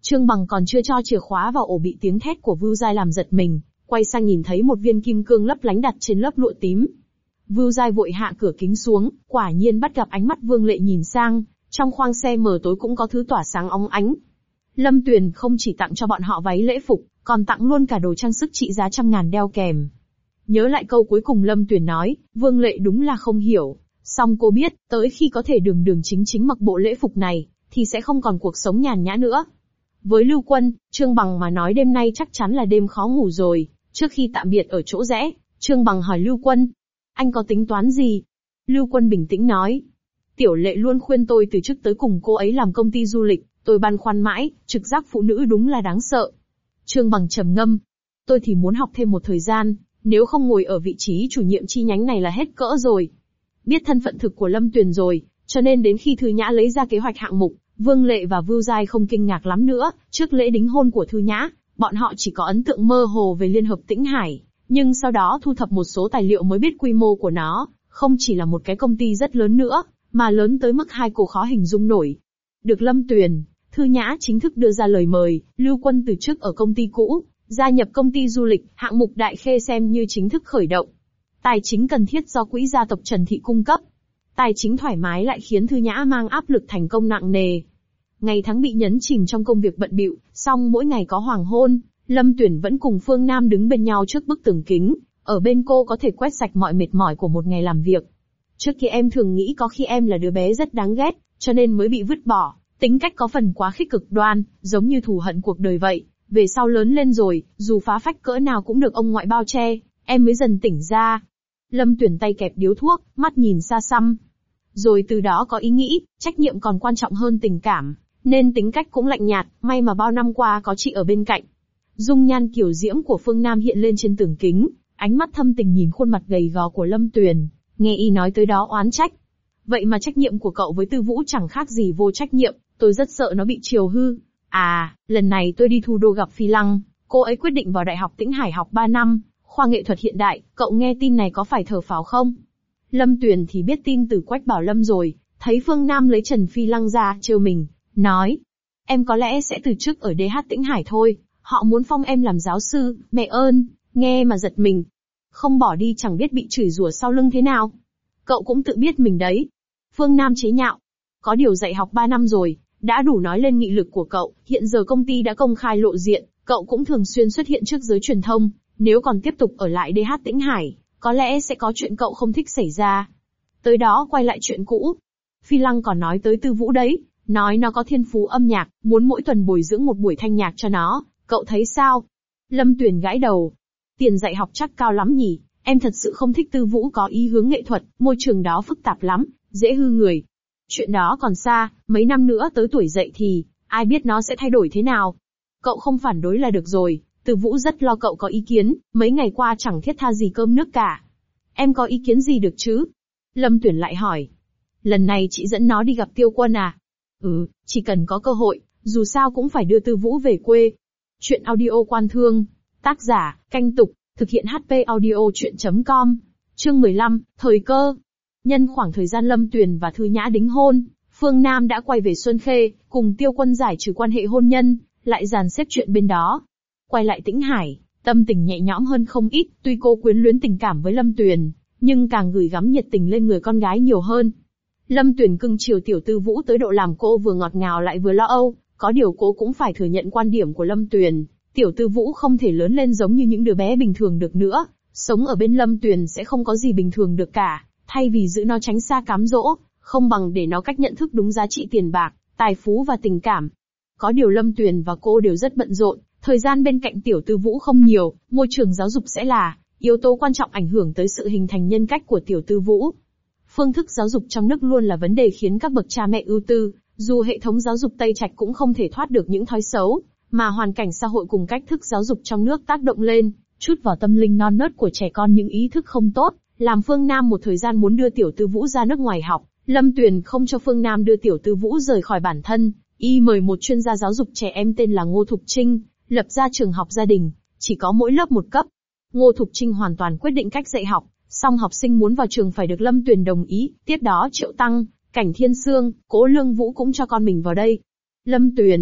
Trương Bằng còn chưa cho chìa khóa vào ổ bị tiếng thét của Vưu Giai làm giật mình, quay sang nhìn thấy một viên kim cương lấp lánh đặt trên lớp lụa tím. Vưu Giai vội hạ cửa kính xuống, quả nhiên bắt gặp ánh mắt Vương Lệ nhìn sang, trong khoang xe mờ tối cũng có thứ tỏa sáng óng ánh. Lâm Tuyền không chỉ tặng cho bọn họ váy lễ phục, còn tặng luôn cả đồ trang sức trị giá trăm ngàn đeo kèm. Nhớ lại câu cuối cùng Lâm Tuyền nói, Vương Lệ đúng là không hiểu, song cô biết, tới khi có thể đường đường chính chính mặc bộ lễ phục này, thì sẽ không còn cuộc sống nhàn nhã nữa. Với Lưu Quân, Trương Bằng mà nói đêm nay chắc chắn là đêm khó ngủ rồi. Trước khi tạm biệt ở chỗ rẽ, Trương Bằng hỏi Lưu Quân, anh có tính toán gì? Lưu Quân bình tĩnh nói, Tiểu Lệ luôn khuyên tôi từ chức tới cùng cô ấy làm công ty du lịch, tôi băn khoăn mãi, trực giác phụ nữ đúng là đáng sợ. Trương Bằng trầm ngâm, tôi thì muốn học thêm một thời gian, nếu không ngồi ở vị trí chủ nhiệm chi nhánh này là hết cỡ rồi. Biết thân phận thực của Lâm Tuyền rồi, cho nên đến khi Thư Nhã lấy ra kế hoạch hạng mục, Vương Lệ và Vưu Giai không kinh ngạc lắm nữa. Trước lễ đính hôn của Thư Nhã, bọn họ chỉ có ấn tượng mơ hồ về Liên hợp Tĩnh Hải, nhưng sau đó thu thập một số tài liệu mới biết quy mô của nó, không chỉ là một cái công ty rất lớn nữa, mà lớn tới mức hai cô khó hình dung nổi. Được Lâm Tuyền, Thư Nhã chính thức đưa ra lời mời, Lưu Quân từ chức ở công ty cũ, gia nhập công ty du lịch, hạng mục Đại Khê xem như chính thức khởi động. Tài chính cần thiết do quỹ gia tộc Trần Thị cung cấp. Tài chính thoải mái lại khiến Thư Nhã mang áp lực thành công nặng nề. Ngày tháng bị nhấn chìm trong công việc bận bịu, song mỗi ngày có hoàng hôn, Lâm Tuyền vẫn cùng Phương Nam đứng bên nhau trước bức tường kính, ở bên cô có thể quét sạch mọi mệt mỏi của một ngày làm việc. Trước kia em thường nghĩ có khi em là đứa bé rất đáng ghét, cho nên mới bị vứt bỏ, tính cách có phần quá khích cực đoan, giống như thù hận cuộc đời vậy. Về sau lớn lên rồi, dù phá phách cỡ nào cũng được ông ngoại bao che, em mới dần tỉnh ra. Lâm Tuyền tay kẹp điếu thuốc, mắt nhìn xa xăm. Rồi từ đó có ý nghĩ, trách nhiệm còn quan trọng hơn tình cảm, nên tính cách cũng lạnh nhạt, may mà bao năm qua có chị ở bên cạnh. Dung nhan kiều diễm của Phương Nam hiện lên trên tường kính, ánh mắt thâm tình nhìn khuôn mặt gầy gò của Lâm Tuyền, nghe y nói tới đó oán trách. Vậy mà trách nhiệm của cậu với Tư Vũ chẳng khác gì vô trách nhiệm, tôi rất sợ nó bị chiều hư. À, lần này tôi đi Thu Đô gặp Phi Lăng, cô ấy quyết định vào Đại học Tĩnh Hải học ba năm, khoa nghệ thuật hiện đại, cậu nghe tin này có phải thở phào không? Lâm Tuyền thì biết tin từ Quách Bảo Lâm rồi, thấy Phương Nam lấy Trần Phi Lăng ra, trêu mình, nói, em có lẽ sẽ từ chức ở đê hát Tĩnh Hải thôi, họ muốn phong em làm giáo sư, mẹ ơn, nghe mà giật mình. Không bỏ đi chẳng biết bị chửi rủa sau lưng thế nào. Cậu cũng tự biết mình đấy. Phương Nam chế nhạo, có điều dạy học ba năm rồi, đã đủ nói lên nghị lực của cậu, hiện giờ công ty đã công khai lộ diện, cậu cũng thường xuyên xuất hiện trước giới truyền thông, nếu còn tiếp tục ở lại đê hát Tĩnh Hải, có lẽ sẽ có chuyện cậu không thích xảy ra. Tới đó quay lại chuyện cũ. Phi Lăng còn nói tới Tư Vũ đấy, nói nó có thiên phú âm nhạc, muốn mỗi tuần bồi dưỡng một buổi thanh nhạc cho nó, cậu thấy sao? Lâm Tuyền gãi đầu. Tiền dạy học chắc cao lắm nhỉ, em thật sự không thích Tư Vũ có ý hướng nghệ thuật, môi trường đó phức tạp lắm, dễ hư người. Chuyện đó còn xa, mấy năm nữa tới tuổi dậy thì, ai biết nó sẽ thay đổi thế nào. Cậu không phản đối là được rồi, Tư Vũ rất lo cậu có ý kiến, mấy ngày qua chẳng thiết tha gì cơm nước cả. Em có ý kiến gì được chứ? Lâm Tuyển lại hỏi. Lần này chị dẫn nó đi gặp Tiêu Quân à? Ừ, chỉ cần có cơ hội, dù sao cũng phải đưa Tư Vũ về quê. Chuyện audio Quan Thương, tác giả, Canh Tục, thực hiện hát pê audio chuyện chấm com. Chương mười lăm, thời cơ. Nhân khoảng thời gian Lâm Tuyền và Thư Nhã đính hôn, Phương Nam đã quay về Xuân Khê, cùng Tiêu Quân giải trừ quan hệ hôn nhân, lại dàn xếp chuyện bên đó. Quay lại Tĩnh Hải, tâm tình nhẹ nhõm hơn không ít, tuy cô quyến luyến tình cảm với Lâm Tuyền, nhưng càng gửi gắm nhiệt tình lên người con gái nhiều hơn. Lâm Tuyền cưng chiều tiểu Tư Vũ tới độ làm cô vừa ngọt ngào lại vừa lo âu, có điều cô cũng phải thừa nhận quan điểm của Lâm Tuyền, tiểu Tư Vũ không thể lớn lên giống như những đứa bé bình thường được nữa, sống ở bên Lâm Tuyền sẽ không có gì bình thường được cả, thay vì giữ nó tránh xa cám dỗ, không bằng để nó cách nhận thức đúng giá trị tiền bạc, tài phú và tình cảm. Có điều Lâm Tuyền và cô đều rất bận rộn, thời gian bên cạnh tiểu Tư Vũ không nhiều, môi trường giáo dục sẽ là yếu tố quan trọng ảnh hưởng tới sự hình thành nhân cách của tiểu Tư Vũ. Phương thức giáo dục trong nước luôn là vấn đề khiến các bậc cha mẹ ưu tư, dù hệ thống giáo dục Tây Trạch cũng không thể thoát được những thói xấu, mà hoàn cảnh xã hội cùng cách thức giáo dục trong nước tác động lên, chút vào tâm linh non nớt của trẻ con những ý thức không tốt, làm Phương Nam một thời gian muốn đưa tiểu Tư Vũ ra nước ngoài học. Lâm Tuyền không cho Phương Nam đưa tiểu Tư Vũ rời khỏi bản thân, y mời một chuyên gia giáo dục trẻ em tên là Ngô Thục Trinh, lập ra trường học gia đình, chỉ có mỗi lớp một cấp. Ngô Thục Trinh hoàn toàn quyết định cách dạy học, song học sinh muốn vào trường phải được Lâm Tuyền đồng ý, tiếp đó Triệu Tăng, Cảnh Thiên Sương, Cố Lương Vũ cũng cho con mình vào đây. Lâm Tuyền,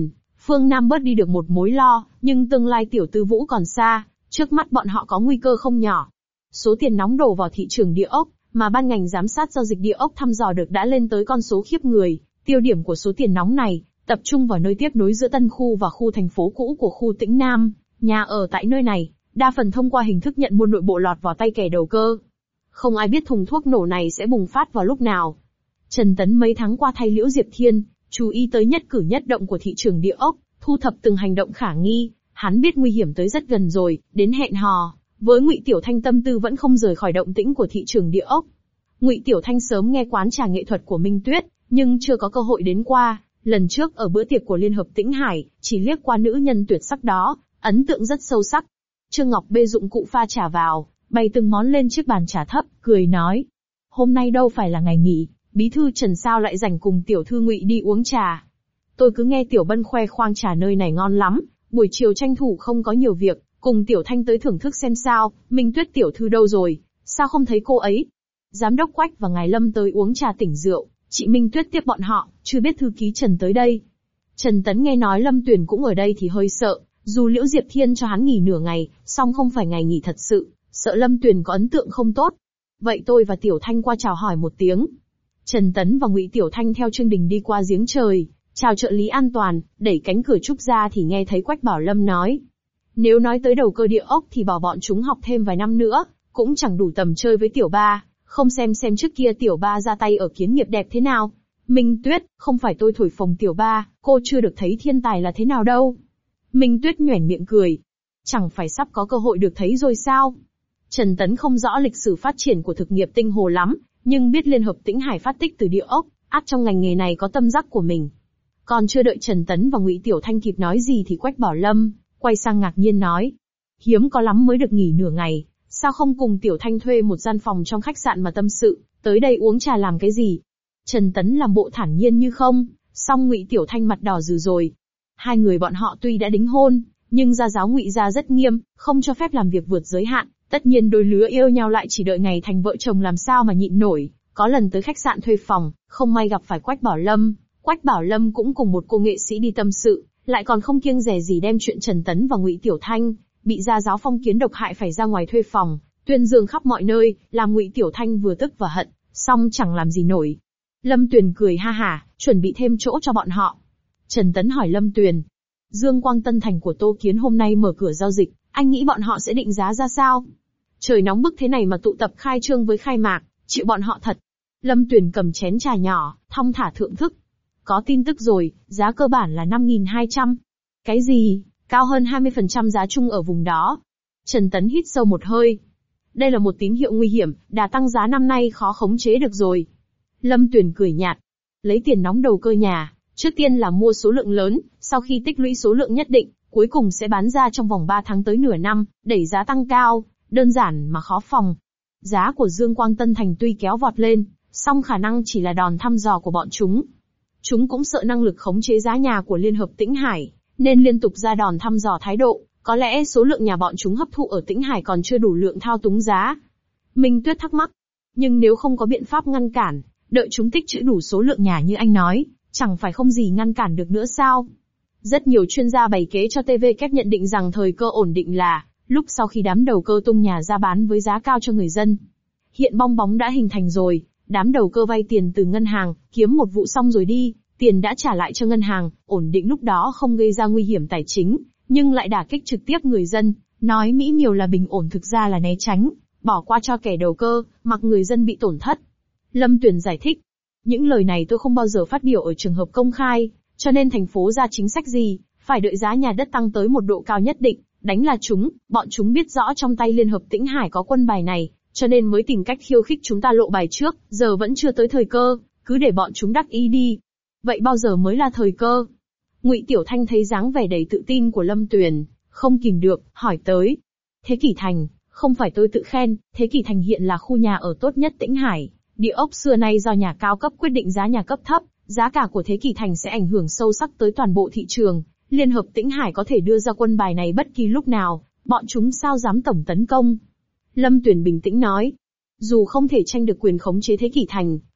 phương Nam bớt đi được một mối lo, nhưng tương lai tiểu tư vũ còn xa, trước mắt bọn họ có nguy cơ không nhỏ. Số tiền nóng đổ vào thị trường địa ốc, mà ban ngành giám sát giao dịch địa ốc thăm dò được đã lên tới con số khiếp người. Tiêu điểm của số tiền nóng này, tập trung vào nơi tiếp nối giữa Tân Khu và khu thành phố cũ của khu Tĩnh Nam. Nhà ở tại nơi này, đa phần thông qua hình thức nhận mua nội bộ lọt vào tay kẻ đầu cơ. Không ai biết thùng thuốc nổ này sẽ bùng phát vào lúc nào. Trần Tấn mấy tháng qua thay Liễu Diệp Thiên, chú ý tới nhất cử nhất động của thị trường địa ốc, thu thập từng hành động khả nghi. Hắn biết nguy hiểm tới rất gần rồi, đến hẹn hò. Với Ngụy Tiểu Thanh tâm tư vẫn không rời khỏi động tĩnh của thị trường địa ốc. Ngụy Tiểu Thanh sớm nghe quán trà nghệ thuật của Minh Tuyết, nhưng chưa có cơ hội đến qua. Lần trước ở bữa tiệc của Liên Hợp Tĩnh Hải, chỉ liếc qua nữ nhân tuyệt sắc đó, ấn tượng rất sâu sắc. Trương Ngọc bê dụng cụ pha trà vào, bày từng món lên chiếc bàn trà thấp, cười nói: "Hôm nay đâu phải là ngày nghỉ, bí thư Trần sao lại rảnh cùng tiểu thư Ngụy đi uống trà? Tôi cứ nghe Tiểu Bân khoe khoang trà nơi này ngon lắm, buổi chiều tranh thủ không có nhiều việc, cùng Tiểu Thanh tới thưởng thức xem sao. Minh Tuyết tiểu thư đâu rồi, sao không thấy cô ấy?" Giám đốc Quách và ngài Lâm tới uống trà tỉnh rượu, chị Minh Tuyết tiếp bọn họ, chưa biết thư ký Trần tới đây. Trần Tấn nghe nói Lâm Tuyền cũng ở đây thì hơi sợ, dù Liễu Diệp Thiên cho hắn nghỉ nửa ngày, song không phải ngày nghỉ thật sự, sợ Lâm Tuyền có ấn tượng không tốt. Vậy tôi và Tiểu Thanh qua chào hỏi một tiếng. Trần Tấn và Ngụy Tiểu Thanh theo Trương Đình đi qua giếng trời, chào trợ lý an toàn, đẩy cánh cửa trúc ra thì nghe thấy Quách Bảo Lâm nói: "Nếu nói tới đầu cơ địa ốc thì bảo bọn chúng học thêm vài năm nữa, cũng chẳng đủ tầm chơi với Tiểu Ba, không xem xem trước kia Tiểu Ba ra tay ở Kiến Nghiệp đẹp thế nào. Minh Tuyết, không phải tôi thổi phồng Tiểu Ba, cô chưa được thấy thiên tài là thế nào đâu." Minh Tuyết nhoẻn miệng cười: "Chẳng phải sắp có cơ hội được thấy rồi sao?" Trần Tấn không rõ lịch sử phát triển của thực nghiệp tinh hồ lắm, nhưng biết Liên Hợp Tĩnh Hải phát tích từ địa ốc, ắt trong ngành nghề này có tâm giác của mình. Còn chưa đợi Trần Tấn và Ngụy Tiểu Thanh kịp nói gì thì Quách Bảo Lâm quay sang ngạc nhiên nói: "Hiếm có lắm mới được nghỉ nửa ngày, sao không cùng Tiểu Thanh thuê một gian phòng trong khách sạn mà tâm sự, tới đây uống trà làm cái gì?" Trần Tấn làm bộ thản nhiên như không, song Ngụy Tiểu Thanh mặt đỏ dừ rồi. Hai người bọn họ tuy đã đính hôn, nhưng gia giáo Ngụy gia rất nghiêm, không cho phép làm việc vượt giới hạn. Tất nhiên đôi lứa yêu nhau lại chỉ đợi ngày thành vợ chồng làm sao mà nhịn nổi. Có lần tới khách sạn thuê phòng, không may gặp phải Quách Bảo Lâm. Quách Bảo Lâm cũng cùng một cô nghệ sĩ đi tâm sự, lại còn không kiêng dè gì đem chuyện Trần Tấn và Ngụy Tiểu Thanh bị gia giáo phong kiến độc hại phải ra ngoài thuê phòng, tuyên dương khắp mọi nơi, làm Ngụy Tiểu Thanh vừa tức và hận, song chẳng làm gì nổi. Lâm Tuyền cười ha hả, chuẩn bị thêm chỗ cho bọn họ. Trần Tấn hỏi Lâm Tuyền: "Dương Quang Tân Thành của Tô Kiến hôm nay mở cửa giao dịch, anh nghĩ bọn họ sẽ định giá ra sao? Trời nóng bức thế này mà tụ tập khai trương với khai mạc, chịu bọn họ thật." Lâm Tuyền cầm chén trà nhỏ, thong thả thưởng thức. "Có tin tức rồi, giá cơ bản là năm nghìn hai trăm. Cái gì? Cao hơn hai mươi phần trăm giá chung ở vùng đó." Trần Tấn hít sâu một hơi. Đây là một tín hiệu nguy hiểm, đà tăng giá năm nay khó khống chế được rồi. Lâm Tuyền cười nhạt: "Lấy tiền nóng đầu cơ nhà, trước tiên là mua số lượng lớn, sau khi tích lũy số lượng nhất định, cuối cùng sẽ bán ra trong vòng ba tháng tới nửa năm, đẩy giá tăng cao, đơn giản mà khó phòng." Giá của Dương Quang Tân Thành tuy kéo vọt lên, song khả năng chỉ là đòn thăm dò của bọn chúng. Chúng cũng sợ năng lực khống chế giá nhà của Liên Hợp Tĩnh Hải, nên liên tục ra đòn thăm dò thái độ, có lẽ số lượng nhà bọn chúng hấp thụ ở Tĩnh Hải còn chưa đủ lượng thao túng giá. Minh Tuyết thắc mắc: "Nhưng nếu không có biện pháp ngăn cản, đợi chúng tích trữ đủ số lượng nhà như anh nói, chẳng phải không gì ngăn cản được nữa sao?" Rất nhiều chuyên gia bày kế cho tê vê kép nhận định rằng thời cơ ổn định là lúc sau khi đám đầu cơ tung nhà ra bán với giá cao cho người dân. Hiện bong bóng đã hình thành rồi, đám đầu cơ vay tiền từ ngân hàng, kiếm một vụ xong rồi đi, tiền đã trả lại cho ngân hàng, ổn định lúc đó không gây ra nguy hiểm tài chính, nhưng lại đả kích trực tiếp người dân, nói mỹ miều là bình ổn thực ra là né tránh, bỏ qua cho kẻ đầu cơ, mặc người dân bị tổn thất. Lâm Tuyền giải thích: "Những lời này tôi không bao giờ phát biểu ở trường hợp công khai, cho nên thành phố ra chính sách gì, phải đợi giá nhà đất tăng tới một độ cao nhất định, đánh là chúng, bọn chúng biết rõ trong tay Liên Hợp Tĩnh Hải có quân bài này, cho nên mới tìm cách khiêu khích chúng ta lộ bài trước, giờ vẫn chưa tới thời cơ, cứ để bọn chúng đắc ý đi." "Vậy bao giờ mới là thời cơ?" Ngụy Tiểu Thanh thấy dáng vẻ đầy tự tin của Lâm Tuyền, không kìm được, hỏi tới: "Thế Kỷ Thành, không phải tôi tự khen, Thế Kỷ Thành hiện là khu nhà ở tốt nhất Tĩnh Hải, địa ốc xưa nay do nhà cao cấp quyết định giá nhà cấp thấp, giá cả của Thế Kỷ Thành sẽ ảnh hưởng sâu sắc tới toàn bộ thị trường, Liên Hợp Tĩnh Hải có thể đưa ra quân bài này bất kỳ lúc nào, bọn chúng sao dám tổng tấn công?" Lâm Tuyền bình tĩnh nói: "Dù không thể tranh được quyền khống chế Thế Kỷ Thành,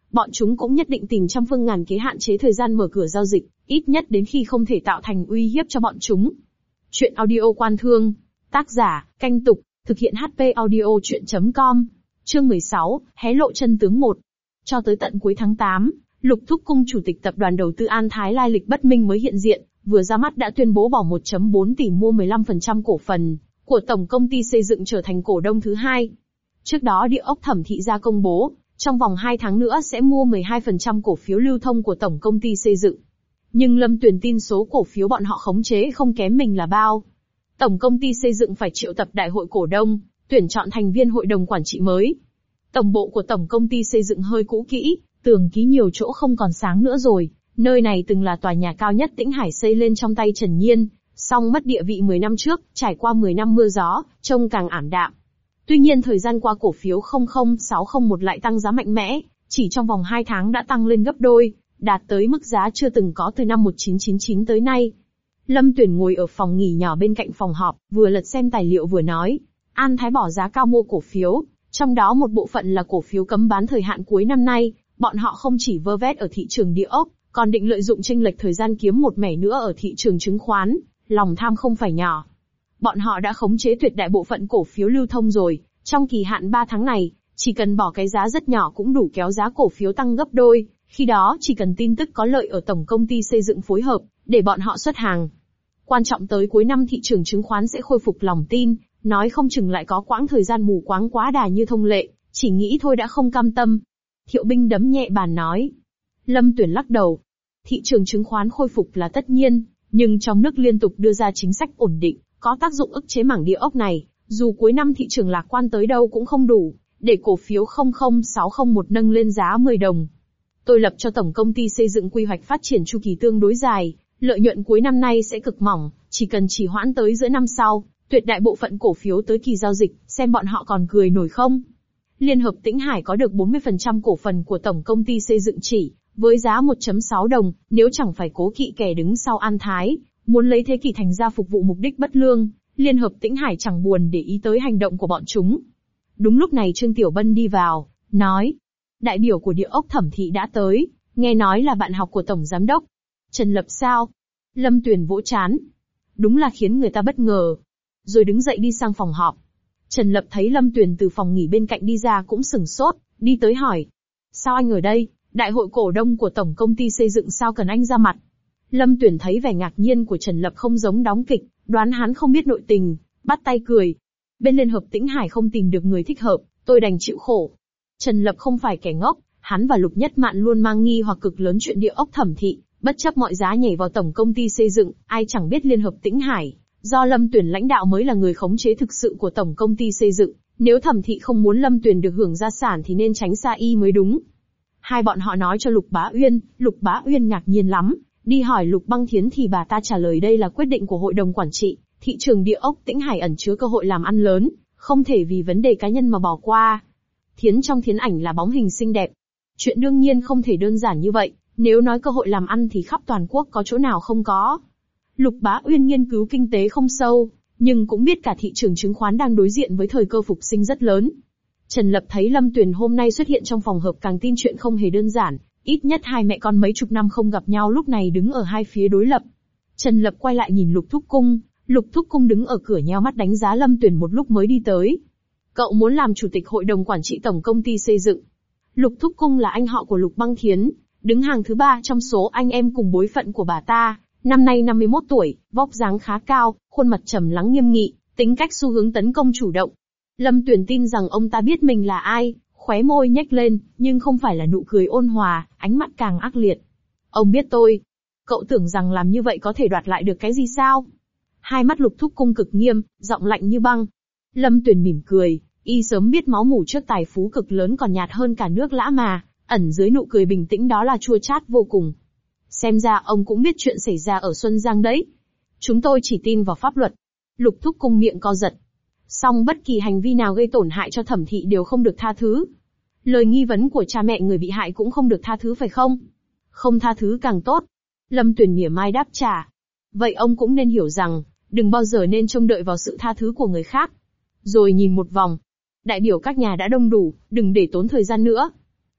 bọn chúng cũng nhất định tìm trăm phương ngàn kế hạn chế thời gian mở cửa giao dịch, ít nhất đến khi không thể tạo thành uy hiếp cho bọn chúng. Chuyện audio quan thương. Tác giả, Canh Tục, thực hiện hát pê audio chuyện chấm com. Chương mười sáu, hé lộ chân tướng một. Cho tới tận cuối tháng tám, Lục Thúc Cung chủ tịch tập đoàn đầu tư An Thái lai lịch bất minh mới hiện diện, vừa ra mắt đã tuyên bố bỏ một phẩy bốn tỷ mua mười lăm phần trăm cổ phần của tổng công ty xây dựng trở thành cổ đông thứ hai. Trước đó Địa ốc Thẩm Thị ra công bố, trong vòng hai tháng nữa sẽ mua mười hai phần trăm cổ phiếu lưu thông của tổng công ty xây dựng. Nhưng Lâm Tuyền tin số cổ phiếu bọn họ khống chế không kém mình là bao. Tổng công ty xây dựng phải triệu tập đại hội cổ đông, tuyển chọn thành viên hội đồng quản trị mới. Tổng bộ của tổng công ty xây dựng hơi cũ kỹ, tường ký nhiều chỗ không còn sáng nữa rồi. Nơi này từng là tòa nhà cao nhất Tĩnh Hải xây lên trong tay Trần Nhiên, song mất địa vị mười năm trước, trải qua mười năm mưa gió, trông càng ảm đạm. Tuy nhiên thời gian qua cổ phiếu không không sáu không một lại tăng giá mạnh mẽ, chỉ trong vòng hai tháng đã tăng lên gấp đôi, đạt tới mức giá chưa từng có từ năm một nghìn chín trăm chín mươi chín tới nay. Lâm Tuyển ngồi ở phòng nghỉ nhỏ bên cạnh phòng họp, vừa lật xem tài liệu vừa nói. An Thái bỏ giá cao mua cổ phiếu, trong đó một bộ phận là cổ phiếu cấm bán thời hạn cuối năm nay, bọn họ không chỉ vơ vét ở thị trường địa ốc, còn định lợi dụng chênh lệch thời gian kiếm một mẻ nữa ở thị trường chứng khoán, lòng tham không phải nhỏ. Bọn họ đã khống chế tuyệt đại bộ phận cổ phiếu lưu thông rồi, trong kỳ hạn ba tháng này, chỉ cần bỏ cái giá rất nhỏ cũng đủ kéo giá cổ phiếu tăng gấp đôi, khi đó chỉ cần tin tức có lợi ở tổng công ty xây dựng phối hợp, để bọn họ xuất hàng. Quan trọng tới cuối năm thị trường chứng khoán sẽ khôi phục lòng tin, nói không chừng lại có quãng thời gian mù quáng quá đà như thông lệ, chỉ nghĩ thôi đã không cam tâm. Thiệu Binh đấm nhẹ bàn nói. Lâm Tuyển lắc đầu. Thị trường chứng khoán khôi phục là tất nhiên, nhưng trong nước liên tục đưa ra chính sách ổn định, có tác dụng ức chế mảng địa ốc này, dù cuối năm thị trường lạc quan tới đâu cũng không đủ, để cổ phiếu không không sáu không một nâng lên giá mười đồng. Tôi lập cho tổng công ty xây dựng quy hoạch phát triển chu kỳ tương đối dài, lợi nhuận cuối năm nay sẽ cực mỏng, chỉ cần trì hoãn tới giữa năm sau, tuyệt đại bộ phận cổ phiếu tới kỳ giao dịch, xem bọn họ còn cười nổi không. Liên hợp Tĩnh Hải có được bốn mươi phần trăm cổ phần của tổng công ty xây dựng chỉ với giá một phẩy sáu đồng, nếu chẳng phải cố kỵ kẻ đứng sau An Thái, muốn lấy thế kỷ thành ra phục vụ mục đích bất lương, Liên hợp Tĩnh Hải chẳng buồn để ý tới hành động của bọn chúng. Đúng lúc này Trương Tiểu Bân đi vào, nói, đại biểu của Địa ốc Thẩm Thị đã tới, nghe nói là bạn học của tổng giám đốc. Trần Lập sao? Lâm Tuyền vỗ trán. Đúng là khiến người ta bất ngờ. Rồi đứng dậy đi sang phòng họp. Trần Lập thấy Lâm Tuyền từ phòng nghỉ bên cạnh đi ra cũng sửng sốt, đi tới hỏi. Sao anh ở đây? Đại hội cổ đông của tổng công ty xây dựng sao cần anh ra mặt? Lâm Tuyền thấy vẻ ngạc nhiên của Trần Lập không giống đóng kịch, đoán hắn không biết nội tình, bắt tay cười. Bên Liên hợp Tĩnh Hải không tìm được người thích hợp, tôi đành chịu khổ. Trần Lập không phải kẻ ngốc, hắn và Lục Nhất Mạn luôn mang nghi hoặc cực lớn chuyện Địa ốc Thẩm Thị, bất chấp mọi giá nhảy vào tổng công ty xây dựng, ai chẳng biết Liên hợp Tĩnh Hải, do Lâm Tuyền lãnh đạo mới là người khống chế thực sự của tổng công ty xây dựng, nếu Thẩm Thị không muốn Lâm Tuyền được hưởng gia sản thì nên tránh xa y mới đúng. Hai bọn họ nói cho Lục Bá Uyên, Lục Bá Uyên ngạc nhiên lắm, đi hỏi Lục Băng Thiến thì bà ta trả lời đây là quyết định của hội đồng quản trị, thị trường địa ốc Tĩnh Hải ẩn chứa cơ hội làm ăn lớn, không thể vì vấn đề cá nhân mà bỏ qua. Thiến trong thiến ảnh là bóng hình xinh đẹp. Chuyện đương nhiên không thể đơn giản như vậy, nếu nói cơ hội làm ăn thì khắp toàn quốc có chỗ nào không có. Lục Bá Uyên nghiên cứu kinh tế không sâu, nhưng cũng biết cả thị trường chứng khoán đang đối diện với thời cơ phục sinh rất lớn. Trần Lập thấy Lâm Tuyền hôm nay xuất hiện trong phòng họp càng tin chuyện không hề đơn giản, ít nhất hai mẹ con mấy chục năm không gặp nhau lúc này đứng ở hai phía đối lập. Trần Lập quay lại nhìn Lục Thúc Cung, Lục Thúc Cung đứng ở cửa nheo mắt đánh giá Lâm Tuyền một lúc mới đi tới. Cậu muốn làm chủ tịch hội đồng quản trị tổng công ty xây dựng. Lục Thúc Cung là anh họ của Lục Băng Thiến, đứng hàng thứ ba trong số anh em cùng bối phận của bà ta, năm nay năm mươi mốt tuổi, vóc dáng khá cao, khuôn mặt trầm lắng nghiêm nghị, tính cách xu hướng tấn công chủ động. Lâm Tuyền tin rằng ông ta biết mình là ai, khóe môi nhếch lên, nhưng không phải là nụ cười ôn hòa, ánh mắt càng ác liệt. Ông biết tôi. Cậu tưởng rằng làm như vậy có thể đoạt lại được cái gì sao? Hai mắt Lục Thúc Cung cực nghiêm, giọng lạnh như băng. Lâm Tuyền mỉm cười, y sớm biết máu mủ trước tài phú cực lớn còn nhạt hơn cả nước lã mà, ẩn dưới nụ cười bình tĩnh đó là chua chát vô cùng. Xem ra ông cũng biết chuyện xảy ra ở Xuân Giang đấy. Chúng tôi chỉ tin vào pháp luật. Lục Thúc Cung miệng co giật. Song bất kỳ hành vi nào gây tổn hại cho Thẩm Thị đều không được tha thứ. Lời nghi vấn của cha mẹ người bị hại cũng không được tha thứ phải không? Không tha thứ càng tốt. Lâm Tuyền mỉa mai đáp trả. Vậy ông cũng nên hiểu rằng, đừng bao giờ nên trông đợi vào sự tha thứ của người khác. Rồi nhìn một vòng. Đại biểu các nhà đã đông đủ, đừng để tốn thời gian nữa.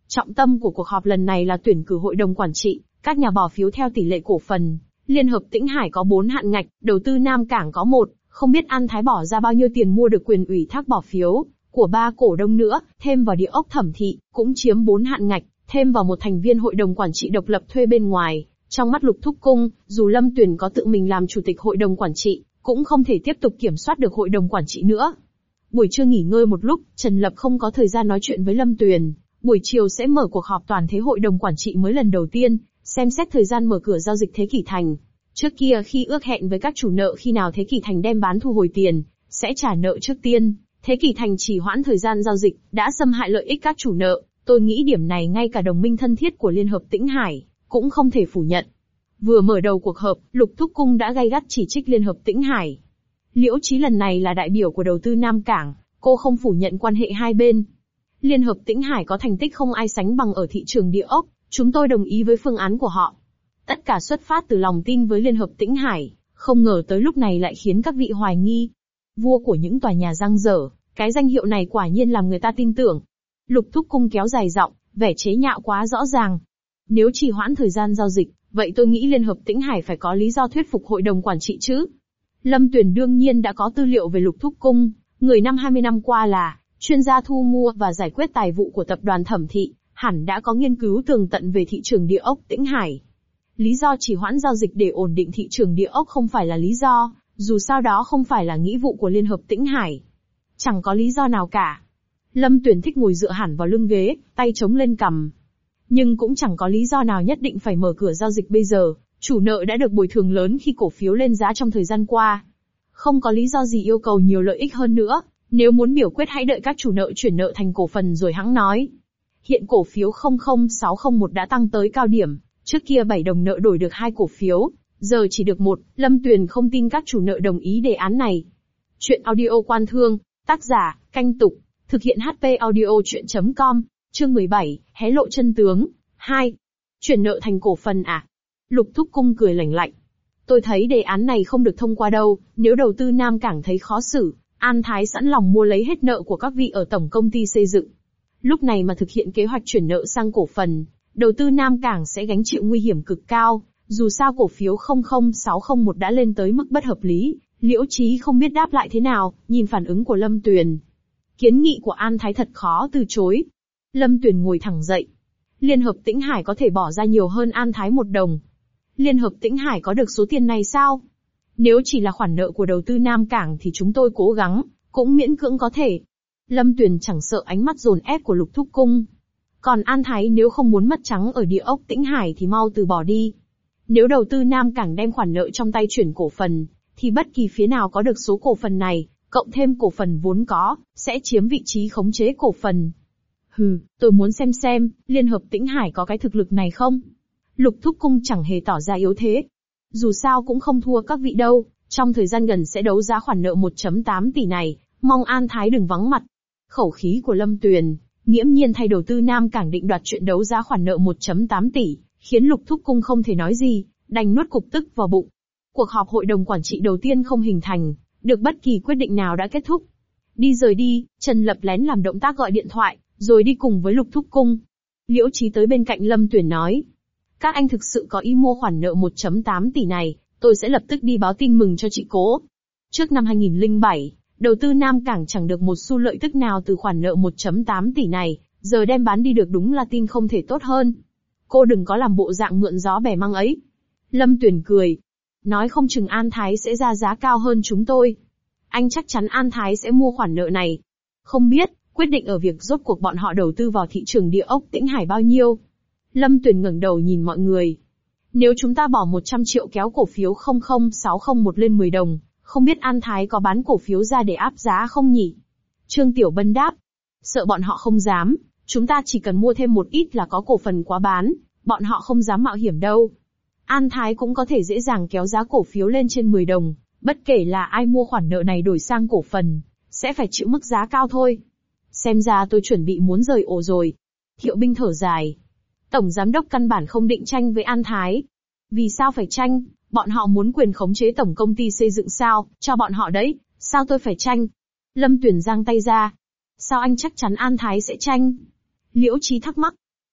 Trọng tâm của cuộc họp lần này là tuyển cử hội đồng quản trị, các nhà bỏ phiếu theo tỷ lệ cổ phần. Liên hợp Tĩnh Hải có bốn hạn ngạch, đầu tư Nam Cảng có một, không biết An Thái bỏ ra bao nhiêu tiền mua được quyền ủy thác bỏ phiếu của ba cổ đông nữa, thêm vào địa ốc Thẩm Thị, cũng chiếm bốn hạn ngạch, thêm vào một thành viên hội đồng quản trị độc lập thuê bên ngoài. Trong mắt Lục Thúc Cung, dù Lâm Tuyền có tự mình làm chủ tịch hội đồng quản trị, cũng không thể tiếp tục kiểm soát được hội đồng quản trị nữa. Buổi trưa nghỉ ngơi một lúc, Trần Lập không có thời gian nói chuyện với Lâm Tuyền. Buổi chiều sẽ mở cuộc họp toàn thể hội đồng quản trị mới lần đầu tiên, xem xét thời gian mở cửa giao dịch Thế Kỷ Thành. Trước kia khi ước hẹn với các chủ nợ khi nào Thế Kỷ Thành đem bán thu hồi tiền, sẽ trả nợ trước tiên, Thế Kỷ Thành chỉ hoãn thời gian giao dịch, đã xâm hại lợi ích các chủ nợ. Tôi nghĩ điểm này ngay cả đồng minh thân thiết của Liên hợp Tĩnh Hải cũng không thể phủ nhận. Vừa mở đầu cuộc họp, Lục Thúc Cung đã gay gắt chỉ trích Liên hợp Tĩnh Hải. Liễu Chí lần này là đại biểu của đầu tư Nam Cảng, cô không phủ nhận quan hệ hai bên. Liên hợp Tĩnh Hải có thành tích không ai sánh bằng ở thị trường địa ốc, chúng tôi đồng ý với phương án của họ. Tất cả xuất phát từ lòng tin với Liên hợp Tĩnh Hải, không ngờ tới lúc này lại khiến các vị hoài nghi. Vua của những tòa nhà giang dở, cái danh hiệu này quả nhiên làm người ta tin tưởng. Lục Thúc Cung kéo dài giọng, vẻ chế nhạo quá rõ ràng. Nếu trì hoãn thời gian giao dịch, vậy tôi nghĩ Liên hợp Tĩnh Hải phải có lý do thuyết phục hội đồng quản trị chứ. Lâm Tuyền đương nhiên đã có tư liệu về Lục Thúc Cung, người năm hai mươi năm qua là chuyên gia thu mua và giải quyết tài vụ của tập đoàn Thẩm Thị, hẳn đã có nghiên cứu tường tận về thị trường địa ốc Tĩnh Hải. Lý do trì hoãn giao dịch để ổn định thị trường địa ốc không phải là lý do, dù sao đó không phải là nghĩa vụ của Liên hợp Tĩnh Hải. Chẳng có lý do nào cả. Lâm Tuyền thích ngồi dựa hẳn vào lưng ghế, tay chống lên cằm. Nhưng cũng chẳng có lý do nào nhất định phải mở cửa giao dịch bây giờ, chủ nợ đã được bồi thường lớn khi cổ phiếu lên giá trong thời gian qua. Không có lý do gì yêu cầu nhiều lợi ích hơn nữa, nếu muốn biểu quyết hãy đợi các chủ nợ chuyển nợ thành cổ phần rồi hẵng nói. Hiện cổ phiếu không không sáu không một đã tăng tới cao điểm, trước kia bảy đồng nợ đổi được hai cổ phiếu, giờ chỉ được một, Lâm Tuyền không tin các chủ nợ đồng ý đề án này. Chuyện audio Quan Thương, tác giả, Canh Tục, thực hiện hát pê audio chuyện chấm com, chương mười bảy, hé lộ chân tướng, hai. Chuyển nợ thành cổ phần à? Lục Thúc Cung cười lảnh lạnh. Tôi thấy đề án này không được thông qua đâu, nếu đầu tư Nam Cảng thấy khó xử, An Thái sẵn lòng mua lấy hết nợ của các vị ở tổng công ty xây dựng. Lúc này mà thực hiện kế hoạch chuyển nợ sang cổ phần, đầu tư Nam Cảng sẽ gánh chịu nguy hiểm cực cao, dù sao cổ phiếu không không sáu không một đã lên tới mức bất hợp lý. Liễu Chí không biết đáp lại thế nào, nhìn phản ứng của Lâm Tuyền. Kiến nghị của An Thái thật khó từ chối. Lâm Tuyền ngồi thẳng dậy. Liên hợp Tĩnh Hải có thể bỏ ra nhiều hơn An Thái một đồng. Liên hợp Tĩnh Hải có được số tiền này sao? Nếu chỉ là khoản nợ của đầu tư Nam Cảng thì chúng tôi cố gắng, cũng miễn cưỡng có thể. Lâm Tuyền chẳng sợ ánh mắt dồn ép của Lục Thúc Cung. Còn An Thái nếu không muốn mất trắng ở địa ốc Tĩnh Hải thì mau từ bỏ đi. Nếu đầu tư Nam Cảng đem khoản nợ trong tay chuyển cổ phần, thì bất kỳ phía nào có được số cổ phần này, cộng thêm cổ phần vốn có, sẽ chiếm vị trí khống chế cổ phần. Hừ, tôi muốn xem xem, Liên hợp Tĩnh Hải có cái thực lực này không? Lục Thúc Cung chẳng hề tỏ ra yếu thế. Dù sao cũng không thua các vị đâu, trong thời gian gần sẽ đấu giá khoản nợ một phẩy tám tỷ này, mong An Thái đừng vắng mặt. Khẩu khí của Lâm Tuyền, nghiễm nhiên thay đầu tư Nam Cảng định đoạt chuyện đấu giá khoản nợ một phẩy tám tỷ, khiến Lục Thúc Cung không thể nói gì, đành nuốt cục tức vào bụng. Cuộc họp hội đồng quản trị đầu tiên không hình thành, được bất kỳ quyết định nào đã kết thúc. Đi rời đi, Trần Lập lén làm động tác gọi điện thoại, rồi đi cùng với Lục Thúc Cung. Liễu Chí tới bên cạnh Lâm Tuyền nói. Các anh thực sự có ý mua khoản nợ một phẩy tám tỷ này, tôi sẽ lập tức đi báo tin mừng cho chị Cố. Trước năm hai nghìn lẻ bảy, đầu tư Nam Cảng chẳng được một xu lợi tức nào từ khoản nợ một phẩy tám tỷ này, giờ đem bán đi được đúng là tin không thể tốt hơn. Cô đừng có làm bộ dạng mượn gió bẻ măng ấy. Lâm Tuyền cười. Nói không chừng An Thái sẽ ra giá cao hơn chúng tôi. Anh chắc chắn An Thái sẽ mua khoản nợ này. Không biết, quyết định ở việc rốt cuộc bọn họ đầu tư vào thị trường địa ốc Tĩnh Hải bao nhiêu. Lâm Tuyền ngẩng đầu nhìn mọi người. Nếu chúng ta bỏ một trăm triệu kéo cổ phiếu không không sáu không một lên mười đồng, không biết An Thái có bán cổ phiếu ra để áp giá không nhỉ? Trương Tiểu Bân đáp. Sợ bọn họ không dám, chúng ta chỉ cần mua thêm một ít là có cổ phần quá bán, bọn họ không dám mạo hiểm đâu. An Thái cũng có thể dễ dàng kéo giá cổ phiếu lên trên mười đồng, bất kể là ai mua khoản nợ này đổi sang cổ phần, sẽ phải chịu mức giá cao thôi. Xem ra tôi chuẩn bị muốn rời ổ rồi. Thiệu Binh thở dài. Tổng giám đốc căn bản không định tranh với An Thái. Vì sao phải tranh? Bọn họ muốn quyền khống chế tổng công ty xây dựng sao, cho bọn họ đấy, sao tôi phải tranh? Lâm Tuyền giang tay ra. Sao anh chắc chắn An Thái sẽ tranh? Liễu Chí thắc mắc.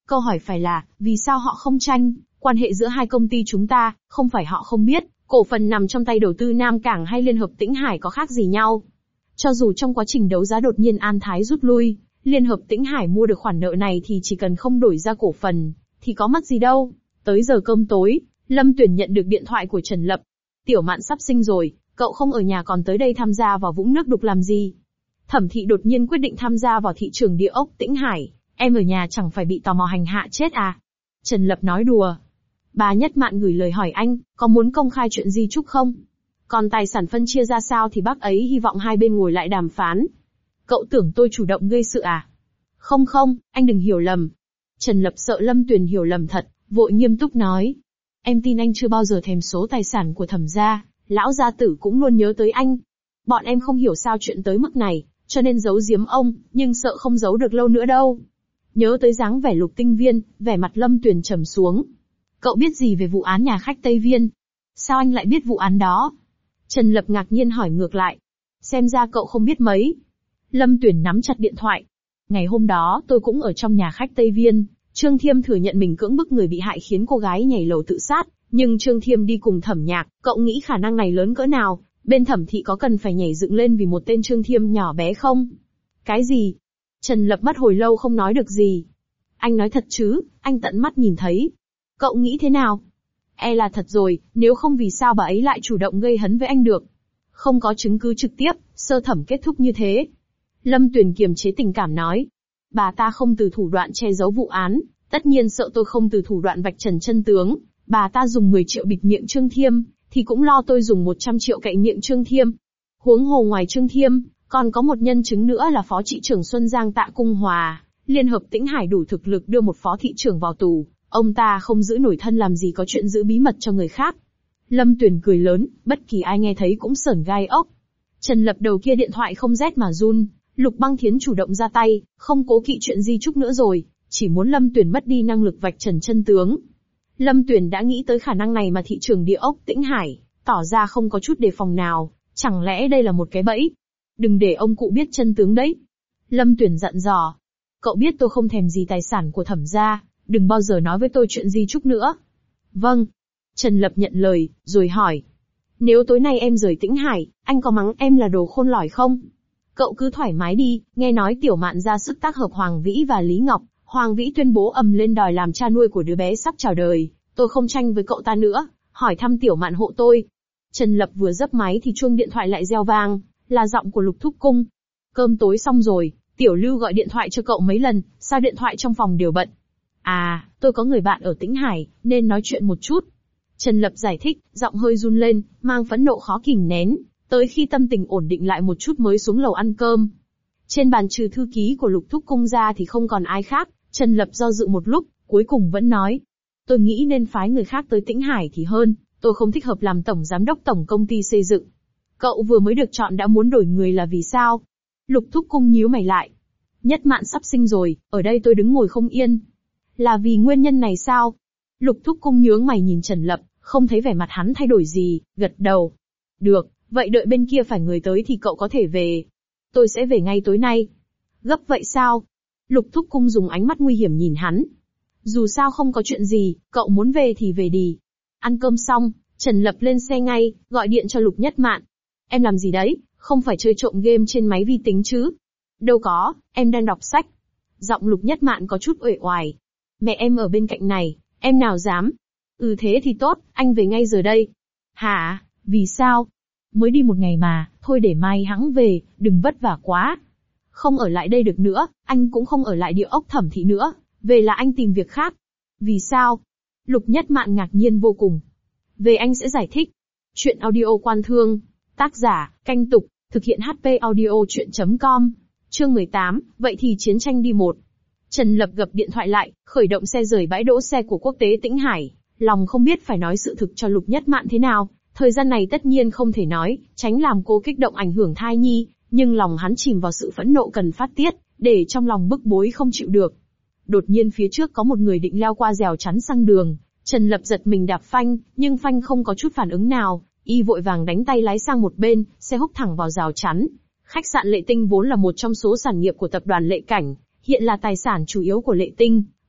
Câu hỏi phải là, vì sao họ không tranh? Quan hệ giữa hai công ty chúng ta, không phải họ không biết, cổ phần nằm trong tay đầu tư Nam Cảng hay Liên Hợp Tĩnh Hải có khác gì nhau. Cho dù trong quá trình đấu giá đột nhiên An Thái rút lui, Liên Hợp Tĩnh Hải mua được khoản nợ này thì chỉ cần không đổi ra cổ phần, thì có mất gì đâu. Tới giờ cơm tối, Lâm Tuyển nhận được điện thoại của Trần Lập. Tiểu Mạn sắp sinh rồi, cậu không ở nhà còn tới đây tham gia vào vũng nước đục làm gì? Thẩm Thị đột nhiên quyết định tham gia vào thị trường địa ốc Tĩnh Hải, em ở nhà chẳng phải bị tò mò hành hạ chết à? Trần Lập nói đùa. Bà Nhất Mạn gửi lời hỏi anh, có muốn công khai chuyện di chúc không? Còn tài sản phân chia ra sao thì bác ấy hy vọng hai bên ngồi lại đàm phán. Cậu tưởng tôi chủ động gây sự à? Không không, anh đừng hiểu lầm. Trần Lập sợ Lâm Tuyền hiểu lầm thật, vội nghiêm túc nói. Em tin anh chưa bao giờ thèm số tài sản của Thẩm gia, lão gia tử cũng luôn nhớ tới anh. Bọn em không hiểu sao chuyện tới mức này, cho nên giấu giếm ông, nhưng sợ không giấu được lâu nữa đâu. Nhớ tới dáng vẻ Lục Tinh Viên, vẻ mặt Lâm Tuyền trầm xuống. Cậu biết gì về vụ án nhà khách Tây Viên? Sao anh lại biết vụ án đó? Trần Lập ngạc nhiên hỏi ngược lại. Xem ra cậu không biết mấy. Lâm Tuyền nắm chặt điện thoại. Ngày hôm đó tôi cũng ở trong nhà khách Tây Viên, Trương Thiêm thừa nhận mình cưỡng bức người bị hại khiến cô gái nhảy lầu tự sát, nhưng Trương Thiêm đi cùng Thẩm Nhạc, cậu nghĩ khả năng này lớn cỡ nào? Bên Thẩm Thị có cần phải nhảy dựng lên vì một tên Trương Thiêm nhỏ bé không? Cái gì? Trần Lập mất hồi lâu không nói được gì. Anh nói thật chứ, anh tận mắt nhìn thấy. Cậu nghĩ thế nào? E là thật rồi, nếu không vì sao bà ấy lại chủ động gây hấn với anh được? Không có chứng cứ trực tiếp, sơ thẩm kết thúc như thế. Lâm Tuyền kiềm chế tình cảm nói. Bà ta không từ thủ đoạn che giấu vụ án, tất nhiên sợ tôi không từ thủ đoạn vạch trần chân tướng. Bà ta dùng mười triệu bịt miệng Trương Thiêm, thì cũng lo tôi dùng một trăm triệu cậy miệng Trương Thiêm. Huống hồ ngoài Trương Thiêm, còn có một nhân chứng nữa là Phó Trị trưởng Xuân Giang Tạ Cung Hòa, Liên Hợp Tĩnh Hải đủ thực lực đưa một phó thị trưởng vào tù. Ông ta không giữ nổi thân làm gì có chuyện giữ bí mật cho người khác. Lâm Tuyền cười lớn, bất kỳ ai nghe thấy cũng sởn gai ốc. Trần Lập đầu kia điện thoại không rét mà run, Lục Băng Thiến chủ động ra tay, không cố kỵ chuyện di chúc nữa rồi, chỉ muốn Lâm Tuyền mất đi năng lực vạch trần chân tướng. Lâm Tuyền đã nghĩ tới khả năng này mà thị trường địa ốc Tĩnh Hải, tỏ ra không có chút đề phòng nào, chẳng lẽ đây là một cái bẫy? Đừng để ông cụ biết chân tướng đấy. Lâm Tuyền dặn dò. Cậu biết tôi không thèm gì tài sản của Thẩm gia, đừng bao giờ nói với tôi chuyện di chúc nữa. Vâng. Trần Lập nhận lời, rồi hỏi. Nếu tối nay em rời Tĩnh Hải, anh có mắng em là đồ khôn lỏi không? Cậu cứ thoải mái đi, nghe nói Tiểu Mạn ra sức tác hợp Hoàng Vĩ và Lý Ngọc, Hoàng Vĩ tuyên bố ầm lên đòi làm cha nuôi của đứa bé sắp chào đời, tôi không tranh với cậu ta nữa, hỏi thăm Tiểu Mạn hộ tôi. Trần Lập vừa dấp máy thì chuông điện thoại lại reo vang, là giọng của Lục Thúc Cung. Cơm tối xong rồi, Tiểu Lưu gọi điện thoại cho cậu mấy lần, sao điện thoại trong phòng đều bận? À, tôi có người bạn ở Tĩnh Hải, nên nói chuyện một chút. Trần Lập giải thích, giọng hơi run lên, mang phẫn nộ khó kìm nén, tới khi tâm tình ổn định lại một chút mới xuống lầu ăn cơm. Trên bàn trừ thư ký của Lục Thúc Cung ra thì không còn ai khác, Trần Lập do dự một lúc, cuối cùng vẫn nói. Tôi nghĩ nên phái người khác tới Tĩnh Hải thì hơn, tôi không thích hợp làm tổng giám đốc tổng công ty xây dựng. Cậu vừa mới được chọn đã muốn đổi người là vì sao? Lục Thúc Cung nhíu mày lại. Nhất Mạn sắp sinh rồi, ở đây tôi đứng ngồi không yên. Là vì nguyên nhân này sao? Lục Thúc Cung nhướng mày nhìn Trần Lập, không thấy vẻ mặt hắn thay đổi gì, gật đầu. Được, vậy đợi bên kia phải người tới thì cậu có thể về. Tôi sẽ về ngay tối nay. Gấp vậy sao? Lục Thúc Cung dùng ánh mắt nguy hiểm nhìn hắn. Dù sao không có chuyện gì, cậu muốn về thì về đi. Ăn cơm xong, Trần Lập lên xe ngay, gọi điện cho Lục Nhất Mạn. Em làm gì đấy, không phải chơi trộm game trên máy vi tính chứ? Đâu có, em đang đọc sách. Giọng Lục Nhất Mạn có chút uể oải. Mẹ em ở bên cạnh này, em nào dám? Ừ thế thì tốt, anh về ngay giờ đây. Hả, vì sao? Mới đi một ngày mà, thôi để mai hẵng về, đừng vất vả quá. Không ở lại đây được nữa, anh cũng không ở lại địa ốc Thẩm Thị nữa, về là anh tìm việc khác. Vì sao? Lục Nhất Mạn ngạc nhiên vô cùng. Về anh sẽ giải thích. Chuyện audio Quan Thương, tác giả, Canh Tục, thực hiện hát pê audio chuyện chấm com. Chương mười tám, vậy thì chiến tranh đi một. Trần Lập gập điện thoại lại, khởi động xe rời bãi đỗ xe của Quốc tế Tĩnh Hải, lòng không biết phải nói sự thực cho Lục Nhất Mạn thế nào. Thời gian này tất nhiên không thể nói, tránh làm cô kích động ảnh hưởng thai nhi, nhưng lòng hắn chìm vào sự phẫn nộ cần phát tiết, để trong lòng bức bối không chịu được. Đột nhiên phía trước có một người định leo qua rào chắn sang đường, Trần Lập giật mình đạp phanh, nhưng phanh không có chút phản ứng nào, y vội vàng đánh tay lái sang một bên, xe húc thẳng vào rào chắn. Khách sạn Lệ Tinh vốn là một trong số sản nghiệp của tập đoàn Lệ Cảnh, hiện là tài sản chủ yếu của Lệ Tinh,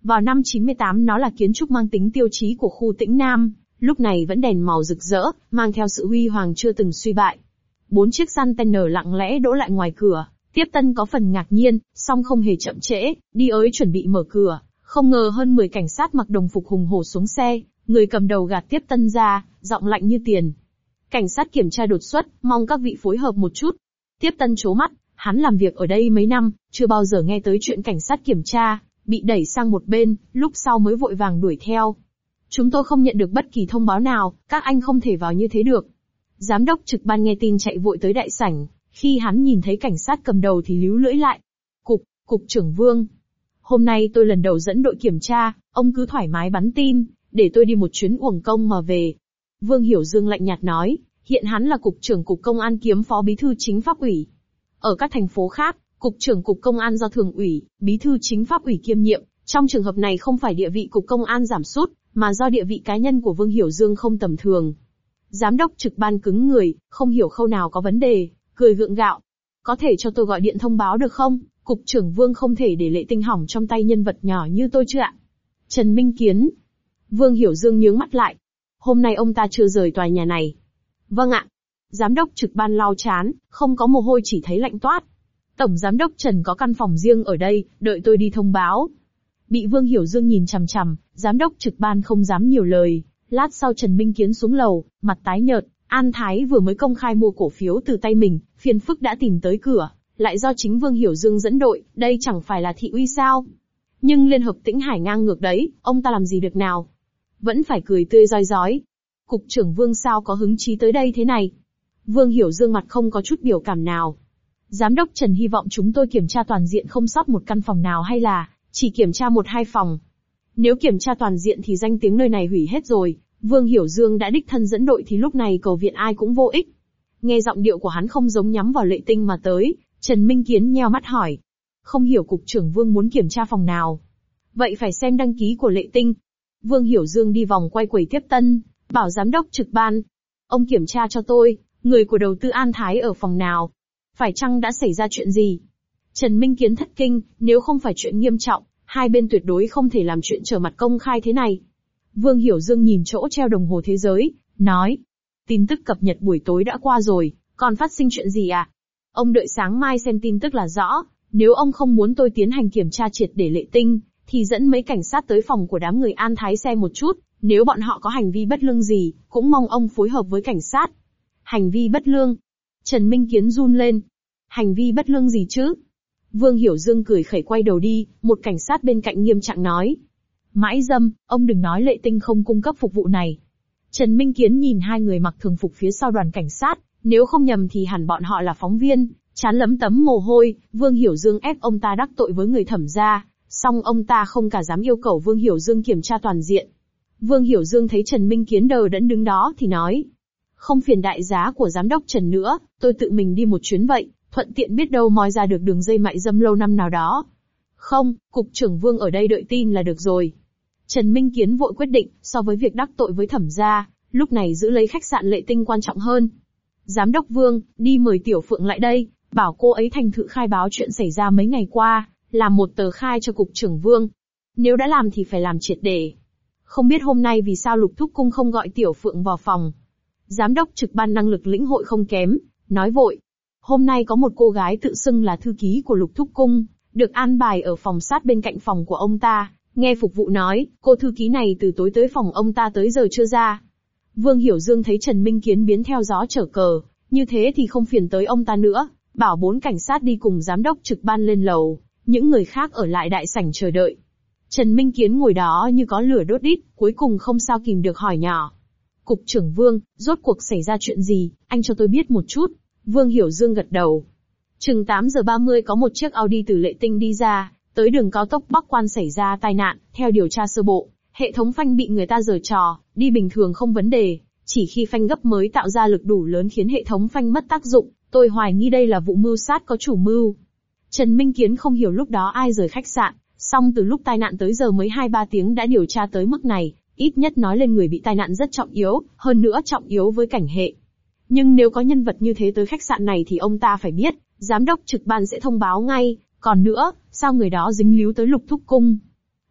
Vào năm chín mươi tám nó là kiến trúc mang tính tiêu chí của khu Tĩnh Nam, lúc này vẫn đèn màu rực rỡ, mang theo sự huy hoàng chưa từng suy bại. Bốn chiếc container lặng lẽ đỗ lại ngoài cửa, Tiếp Tân có phần ngạc nhiên, song không hề chậm trễ, đi ới chuẩn bị mở cửa, không ngờ hơn mười cảnh sát mặc đồng phục hùng hổ xuống xe, người cầm đầu gạt Tiếp Tân ra, giọng lạnh như tiền. Cảnh sát kiểm tra đột xuất, mong các vị phối hợp một chút. Tiếp Tân trố mắt, hắn làm việc ở đây mấy năm, chưa bao giờ nghe tới chuyện cảnh sát kiểm tra, bị đẩy sang một bên, lúc sau mới vội vàng đuổi theo. Chúng tôi không nhận được bất kỳ thông báo nào, các anh không thể vào như thế được. Giám đốc trực ban nghe tin chạy vội tới đại sảnh, khi hắn nhìn thấy cảnh sát cầm đầu thì líu lưỡi lại. Cục, cục trưởng Vương. Hôm nay tôi lần đầu dẫn đội kiểm tra, ông cứ thoải mái bắn tim, để tôi đi một chuyến uổng công mà về. Vương Hiểu Dương lạnh nhạt nói, hiện hắn là cục trưởng cục công an kiêm phó bí thư chính pháp ủy. Ở các thành phố khác, cục trưởng cục công an do thường ủy, bí thư chính pháp ủy kiêm nhiệm, trong trường hợp này không phải địa vị cục công an giảm sút, mà do địa vị cá nhân của Vương Hiểu Dương không tầm thường. Giám đốc trực ban cứng người, không hiểu khâu nào có vấn đề, cười gượng gạo. Có thể cho tôi gọi điện thông báo được không? Cục trưởng Vương không thể để Lệ Tinh hỏng trong tay nhân vật nhỏ như tôi chứ ạ? Trần Minh Kiến. Vương Hiểu Dương nhướng mắt lại. Hôm nay ông ta chưa rời tòa nhà này. Vâng ạ. Giám đốc trực ban lau chán, không có mồ hôi chỉ thấy lạnh toát. Tổng giám đốc Trần có căn phòng riêng ở đây, đợi tôi đi thông báo. Bị Vương Hiểu Dương nhìn chằm chằm, giám đốc trực ban không dám nhiều lời. Lát sau Trần Minh Kiến xuống lầu, mặt tái nhợt, An Thái vừa mới công khai mua cổ phiếu từ tay mình, phiền phức đã tìm tới cửa, lại do chính Vương Hiểu Dương dẫn đội, đây chẳng phải là thị uy sao? Nhưng Liên Hợp Tĩnh Hải ngang ngược đấy, ông ta làm gì được nào? Vẫn phải cười tươi rói rói. Cục trưởng Vương sao có hứng chí tới đây thế này? Vương Hiểu Dương mặt không có chút biểu cảm nào. Giám đốc Trần hy vọng chúng tôi kiểm tra toàn diện không sót một căn phòng nào hay là chỉ kiểm tra một hai phòng. Nếu kiểm tra toàn diện thì danh tiếng nơi này hủy hết rồi, Vương Hiểu Dương đã đích thân dẫn đội thì lúc này cầu viện ai cũng vô ích. Nghe giọng điệu của hắn không giống nhắm vào Lệ Tinh mà tới, Trần Minh Kiến nheo mắt hỏi. Không hiểu cục trưởng Vương muốn kiểm tra phòng nào. Vậy phải xem đăng ký của Lệ Tinh. Vương Hiểu Dương đi vòng quay quầy Tiếp Tân, bảo giám đốc trực ban. Ông kiểm tra cho tôi, người của đầu tư An Thái ở phòng nào. Phải chăng đã xảy ra chuyện gì? Trần Minh Kiến thất kinh, nếu không phải chuyện nghiêm trọng, hai bên tuyệt đối không thể làm chuyện trở mặt công khai thế này. Vương Hiểu Dương nhìn chỗ treo đồng hồ thế giới, nói. Tin tức cập nhật buổi tối đã qua rồi, còn phát sinh chuyện gì à? Ông đợi sáng mai xem tin tức là rõ, nếu ông không muốn tôi tiến hành kiểm tra triệt để Lệ Tinh, thì dẫn mấy cảnh sát tới phòng của đám người An Thái xem một chút, nếu bọn họ có hành vi bất lương gì, cũng mong ông phối hợp với cảnh sát. Hành vi bất lương? Trần Minh Kiến run lên. Hành vi bất lương gì chứ? Vương Hiểu Dương cười khẩy quay đầu đi, một cảnh sát bên cạnh nghiêm trạng nói. Mãi dâm, ông đừng nói Lệ Tinh không cung cấp phục vụ này. Trần Minh Kiến nhìn hai người mặc thường phục phía sau đoàn cảnh sát, nếu không nhầm thì hẳn bọn họ là phóng viên, chán lấm tấm mồ hôi, Vương Hiểu Dương ép ông ta đắc tội với người thẩm gia, song ông ta không cả dám yêu cầu Vương Hiểu Dương kiểm tra toàn diện. Vương Hiểu Dương thấy Trần Minh Kiến đờ đẫn đứng đó thì nói. Không phiền đại giá của giám đốc Trần nữa, tôi tự mình đi một chuyến vậy, thuận tiện biết đâu moi ra được đường dây mại dâm lâu năm nào đó. Không, cục trưởng Vương ở đây đợi tin là được rồi. Trần Minh Kiến vội quyết định, so với việc đắc tội với thẩm gia, lúc này giữ lấy khách sạn Lệ Tinh quan trọng hơn. Giám đốc Vương, đi mời Tiểu Phượng lại đây, bảo cô ấy thành thự khai báo chuyện xảy ra mấy ngày qua, làm một tờ khai cho cục trưởng Vương. Nếu đã làm thì phải làm triệt để. Không biết hôm nay vì sao Lục Thúc Cung không gọi Tiểu Phượng vào phòng. Giám đốc trực ban năng lực lĩnh hội không kém, nói vội. Hôm nay có một cô gái tự xưng là thư ký của Lục Thúc Cung, được an bài ở phòng sát bên cạnh phòng của ông ta. Nghe phục vụ nói, cô thư ký này từ tối tới phòng ông ta tới giờ chưa ra. Vương Hiểu Dương thấy Trần Minh Kiến biến theo gió trở cờ, như thế thì không phiền tới ông ta nữa, bảo bốn cảnh sát đi cùng giám đốc trực ban lên lầu, những người khác ở lại đại sảnh chờ đợi. Trần Minh Kiến ngồi đó như có lửa đốt đít, cuối cùng không sao kìm được hỏi nhỏ. Cục trưởng Vương, rốt cuộc xảy ra chuyện gì, anh cho tôi biết một chút. Vương Hiểu Dương gật đầu. Chừng tám giờ ba mươi có một chiếc Audi từ Lệ Tinh đi ra, tới đường cao tốc Bắc Quan xảy ra tai nạn, theo điều tra sơ bộ, hệ thống phanh bị người ta giở trò, đi bình thường không vấn đề, chỉ khi phanh gấp mới tạo ra lực đủ lớn khiến hệ thống phanh mất tác dụng, tôi hoài nghi đây là vụ mưu sát có chủ mưu. Trần Minh Kiến không hiểu lúc đó ai rời khách sạn, song từ lúc tai nạn tới giờ mới hai ba tiếng đã điều tra tới mức này, ít nhất nói lên người bị tai nạn rất trọng yếu, hơn nữa trọng yếu với cảnh hệ. Nhưng nếu có nhân vật như thế tới khách sạn này thì ông ta phải biết, giám đốc trực ban sẽ thông báo ngay, còn nữa, sao người đó dính líu tới Lục Thúc Cung?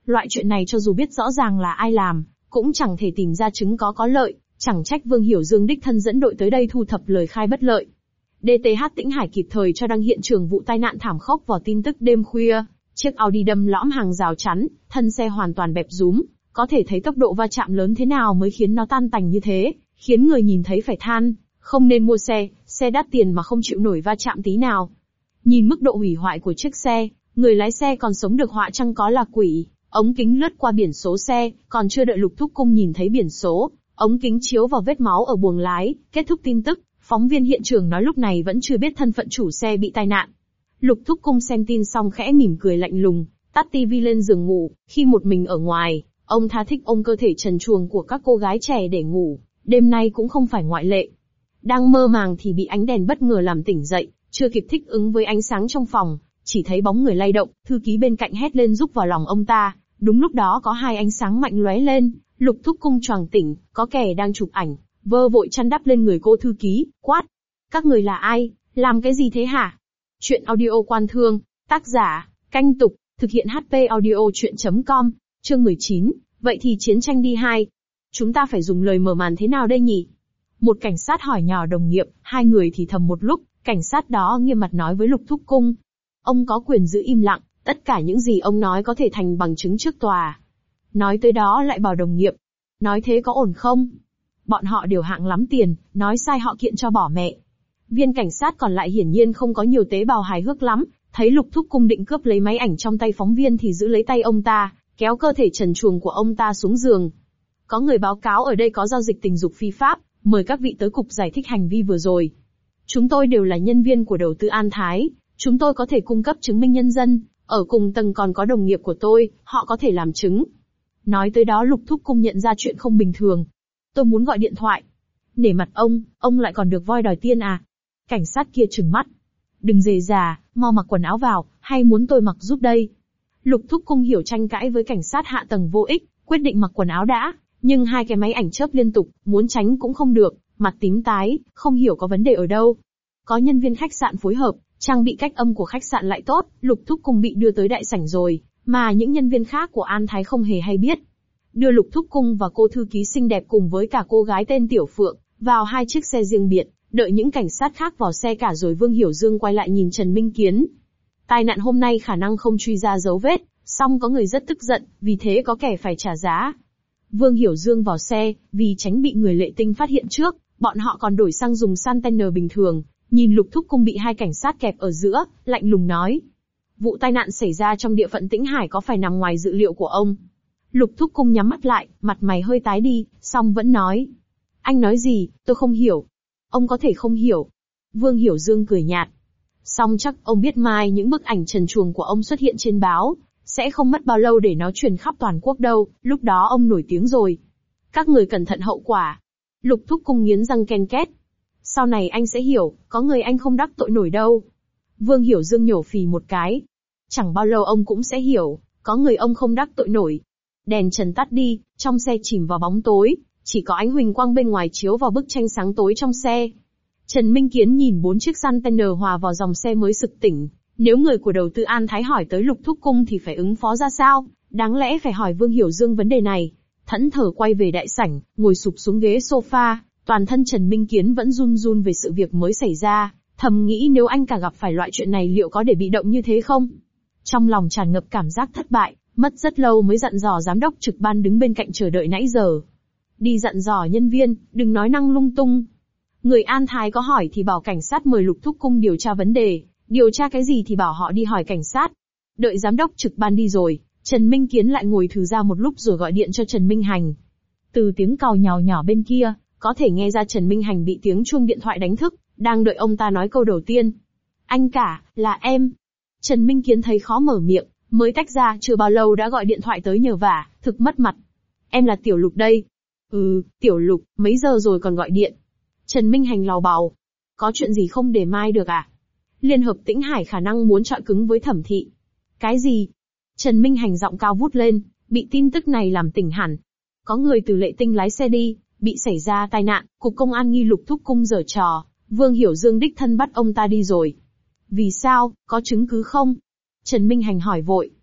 Loại chuyện này cho dù biết rõ ràng là ai làm, cũng chẳng thể tìm ra chứng có có lợi, chẳng trách Vương Hiểu Dương đích thân dẫn đội tới đây thu thập lời khai bất lợi. đê tê hát Tĩnh Hải kịp thời cho đăng hiện trường vụ tai nạn thảm khốc vào tin tức đêm khuya. Chiếc Audi đâm lõm hàng rào chắn, thân xe hoàn toàn bẹp rúm, có thể thấy tốc độ va chạm lớn thế nào mới khiến nó tan tành như thế, khiến người nhìn thấy phải than, không nên mua xe, xe đắt tiền mà không chịu nổi va chạm tí nào. Nhìn mức độ hủy hoại của chiếc xe, người lái xe còn sống được họa chăng có là quỷ. Ống kính lướt qua biển số xe, còn chưa đợi Lục Thúc Cung nhìn thấy biển số, ống kính chiếu vào vết máu ở buồng lái, kết thúc tin tức, phóng viên hiện trường nói lúc này vẫn chưa biết thân phận chủ xe bị tai nạn. Lục Thúc Cung xem tin xong khẽ mỉm cười lạnh lùng, tắt tivi lên giường ngủ, khi một mình ở ngoài, ông tha thích ôm cơ thể trần truồng của các cô gái trẻ để ngủ, đêm nay cũng không phải ngoại lệ. Đang mơ màng thì bị ánh đèn bất ngờ làm tỉnh dậy, chưa kịp thích ứng với ánh sáng trong phòng, chỉ thấy bóng người lay động, thư ký bên cạnh hét lên giúp vào lòng ông ta. Đúng lúc đó có hai ánh sáng mạnh lóe lên, Lục Thúc Cung choàng tỉnh, có kẻ đang chụp ảnh, vơ vội chăn đắp lên người cô thư ký, quát. Các người là ai, làm cái gì thế hả? Chuyện audio Quan Thương, tác giả, Canh Tục, thực hiện hát pê audio chuyện chấm com, chương mười chín, vậy thì chiến tranh đi hai. Chúng ta phải dùng lời mở màn thế nào đây nhỉ? Một cảnh sát hỏi nhỏ đồng nghiệp, hai người thì thầm một lúc, cảnh sát đó nghiêm mặt nói với Lục Thúc Cung. Ông có quyền giữ im lặng, tất cả những gì ông nói có thể thành bằng chứng trước tòa. Nói tới đó lại bảo đồng nghiệp. Nói thế có ổn không? Bọn họ đều hạng lắm tiền, nói sai họ kiện cho bỏ mẹ. Viên cảnh sát còn lại hiển nhiên không có nhiều tế bào hài hước lắm, thấy Lục Thúc Cung định cướp lấy máy ảnh trong tay phóng viên thì giữ lấy tay ông ta, kéo cơ thể trần truồng của ông ta xuống giường. Có người báo cáo ở đây có giao dịch tình dục phi pháp, mời các vị tới cục giải thích hành vi vừa rồi. Chúng tôi đều là nhân viên của đầu tư An Thái, chúng tôi có thể cung cấp chứng minh nhân dân, ở cùng tầng còn có đồng nghiệp của tôi, họ có thể làm chứng. Nói tới đó Lục Thúc Cung nhận ra chuyện không bình thường. Tôi muốn gọi điện thoại. Nể mặt ông, ông lại còn được voi đòi tiên à? Cảnh sát kia trừng mắt. Đừng dề già, mau mặc quần áo vào, hay muốn tôi mặc giúp đây? Lục Thúc Cung hiểu tranh cãi với cảnh sát hạ tầng vô ích, quyết định mặc quần áo đã, nhưng hai cái máy ảnh chớp liên tục, muốn tránh cũng không được, mặt tím tái, không hiểu có vấn đề ở đâu. Có nhân viên khách sạn phối hợp, trang bị cách âm của khách sạn lại tốt, Lục Thúc Cung bị đưa tới đại sảnh rồi, mà những nhân viên khác của An Thái không hề hay biết. Đưa Lục Thúc Cung và cô thư ký xinh đẹp cùng với cả cô gái tên Tiểu Phượng, vào hai chiếc xe riêng biệt, đợi những cảnh sát khác vào xe cả rồi Vương Hiểu Dương quay lại nhìn Trần Minh Kiến. Tai nạn hôm nay khả năng không truy ra dấu vết, song có người rất tức giận, vì thế có kẻ phải trả giá. Vương Hiểu Dương vào xe, vì tránh bị người Lệ Tinh phát hiện trước, bọn họ còn đổi sang dùng Santander bình thường, nhìn Lục Thúc Cung bị hai cảnh sát kẹp ở giữa, lạnh lùng nói. Vụ tai nạn xảy ra trong địa phận Tĩnh Hải có phải nằm ngoài dự liệu của ông? Lục Thúc Cung nhắm mắt lại, mặt mày hơi tái đi, song vẫn nói. Anh nói gì, tôi không hiểu. Ông có thể không hiểu. Vương Hiểu Dương cười nhạt. Song chắc ông biết mai những bức ảnh trần truồng của ông xuất hiện trên báo, sẽ không mất bao lâu để nó truyền khắp toàn quốc đâu, lúc đó ông nổi tiếng rồi. Các người cẩn thận hậu quả. Lục Thúc Cung nghiến răng ken két. Sau này anh sẽ hiểu, có người anh không đắc tội nổi đâu. Vương Hiểu Dương nhổ phì một cái. Chẳng bao lâu ông cũng sẽ hiểu, có người ông không đắc tội nổi. Đèn trần tắt đi, trong xe chìm vào bóng tối, chỉ có ánh huỳnh quang bên ngoài chiếu vào bức tranh sáng tối trong xe. Trần Minh Kiến nhìn bốn chiếc Santander hòa vào dòng xe mới sực tỉnh. Nếu người của đầu tư An Thái hỏi tới Lục Thúc Cung thì phải ứng phó ra sao? Đáng lẽ phải hỏi Vương Hiểu Dương vấn đề này. Thẫn thờ quay về đại sảnh, ngồi sụp xuống ghế sofa, toàn thân Trần Minh Kiến vẫn run run về sự việc mới xảy ra, thầm nghĩ nếu anh cả gặp phải loại chuyện này liệu có để bị động như thế không? Trong lòng tràn ngập cảm giác thất bại, mất rất lâu mới dặn dò giám đốc trực ban đứng bên cạnh chờ đợi nãy giờ. Đi dặn dò nhân viên, đừng nói năng lung tung. Người An Thái có hỏi thì bảo cảnh sát mời Lục Thúc Cung điều tra vấn đề, điều tra cái gì thì bảo họ đi hỏi cảnh sát. Đợi giám đốc trực ban đi rồi, Trần Minh Kiến lại ngồi thử ra một lúc rồi gọi điện cho Trần Minh Hành. Từ tiếng càu nhào nhỏ bên kia, có thể nghe ra Trần Minh Hành bị tiếng chuông điện thoại đánh thức, đang đợi ông ta nói câu đầu tiên. Anh cả, là em. Trần Minh Kiến thấy khó mở miệng, mới tách ra chưa bao lâu đã gọi điện thoại tới nhờ vả, thực mất mặt. Em là Tiểu Lục đây. Ừ, Tiểu Lục, mấy giờ rồi còn gọi điện? Trần Minh Hành lào bào. Có chuyện gì không để mai được à? Liên hợp Tĩnh Hải khả năng muốn chọi cứng với Thẩm Thị. Cái gì? Trần Minh Hành giọng cao vút lên, bị tin tức này làm tỉnh hẳn. Có người từ Lệ Tinh lái xe đi, bị xảy ra tai nạn, cục công an nghi Lục Thúc Cung giở trò, Vương Hiểu Dương đích thân bắt ông ta đi rồi. Vì sao, có chứng cứ không? Trần Minh Hành hỏi vội.